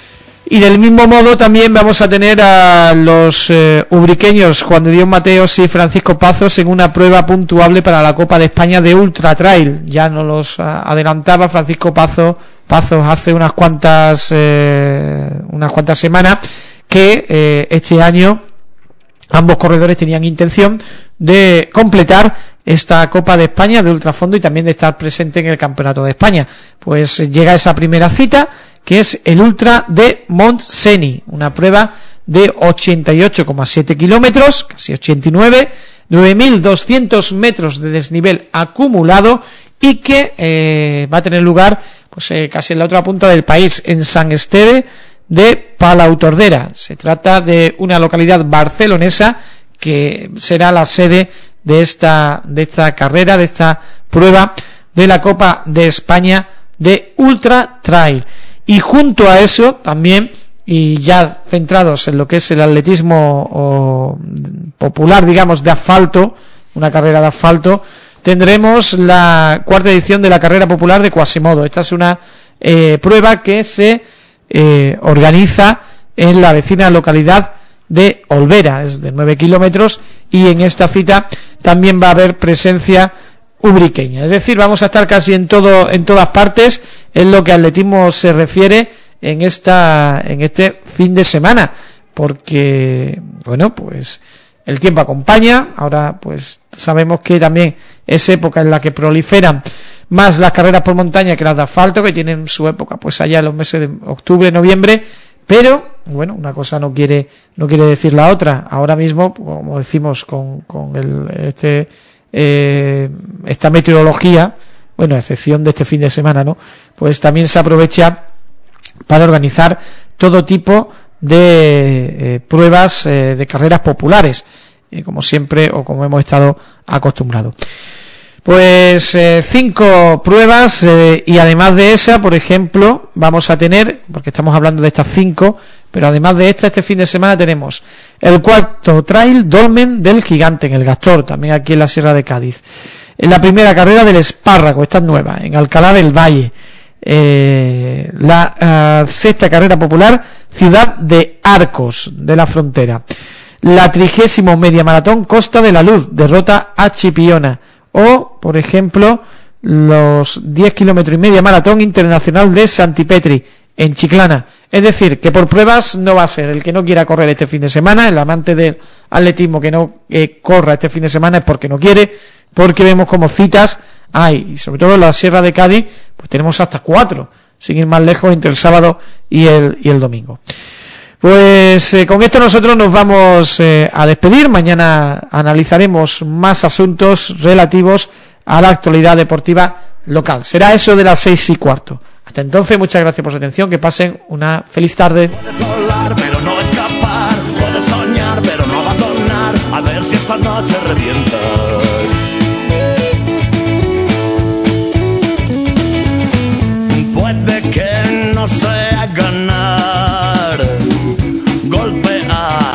Y del mismo modo también vamos a tener a los eh, ubriqueños Juan de Dios Mateos y Francisco Pazos en una prueba puntuable para la Copa de España de Ultra Trail. Ya nos los uh, adelantaba Francisco Pazos, Pazos hace unas cuantas eh, unas cuantas semanas que eh, este año ambos corredores tenían intención de completar esta Copa de España de ultrafondo y también de estar presente en el Campeonato de España. Pues llega esa primera cita, que es el Ultra de Montseny, una prueba de ochenta y ocho coma siete kilómetros, casi ochenta y nueve, nueve mil doscientos metros de desnivel acumulado y que eh, va a tener lugar pues eh, casi en la otra punta del país, en Sant Esteve de Palautordera. Se trata de una localidad barcelonesa que será la sede de esta de esta carrera, de esta prueba de la Copa de España de Ultra Trail. Y junto a eso también, y ya centrados en lo que es el atletismo o, popular, digamos, de asfalto, una carrera de asfalto, tendremos la cuarta edición de la carrera popular de Quasimodo. Esta es una eh, prueba que se eh, organiza en la vecina localidad de Olvera, es de nueve kilómetros, y en esta cita también va a haber presencia ubriqueña. Es decir, vamos a estar casi en todo, en todas partes, en lo que atletismo se refiere en esta, en este fin de semana, porque, bueno, pues el tiempo acompaña. Ahora, pues sabemos que también es época en la que proliferan más las carreras por montaña que las de asfalto, que tienen su época, pues allá en los meses de octubre, noviembre, pero, bueno, una cosa no quiere, no quiere decir la otra. Ahora mismo, como decimos, con, con el, este, Eh, esta meteorología, bueno, a excepción de este fin de semana, ¿no? Pues también se aprovecha para organizar todo tipo de eh, pruebas eh, de carreras populares, eh, como siempre o como hemos estado acostumbrados. Pues eh, cinco pruebas eh, y además de esa, por ejemplo, vamos a tener, porque estamos hablando de estas cinco, pero además de esta, este fin de semana tenemos el cuarto Trail Dolmen del Gigante en el Gastor, también aquí en la Sierra de Cádiz. En la primera carrera del Espárrago, esta es nueva, en Alcalá del Valle. Eh, la uh, sexta carrera popular, Ciudad de Arcos, de la Frontera. La trigésimo media maratón Costa de la Luz, derrota a Chipiona. O, por ejemplo, los diez kilómetros y media maratón internacional de Santipetri, en Chiclana. Es decir, que por pruebas no va a ser. El que no quiera correr este fin de semana, el amante del atletismo que no eh, corra este fin de semana es porque no quiere, porque vemos como citas hay, y sobre todo en la Sierra de Cádiz, pues tenemos hasta cuatro, sin ir más lejos, entre el sábado y el, y el domingo. Pues eh, con esto nosotros nos vamos eh, a despedir. Mañana analizaremos más asuntos relativos a la actualidad deportiva local. Será eso de las seis y cuarto. Hasta entonces, muchas gracias por su atención. Que pasen una feliz tarde. Puedes volar, pero no escapar. Puedes soñar, pero no abandonar. A ver si esta noche revientas. Puede que no sea ganar. Golpea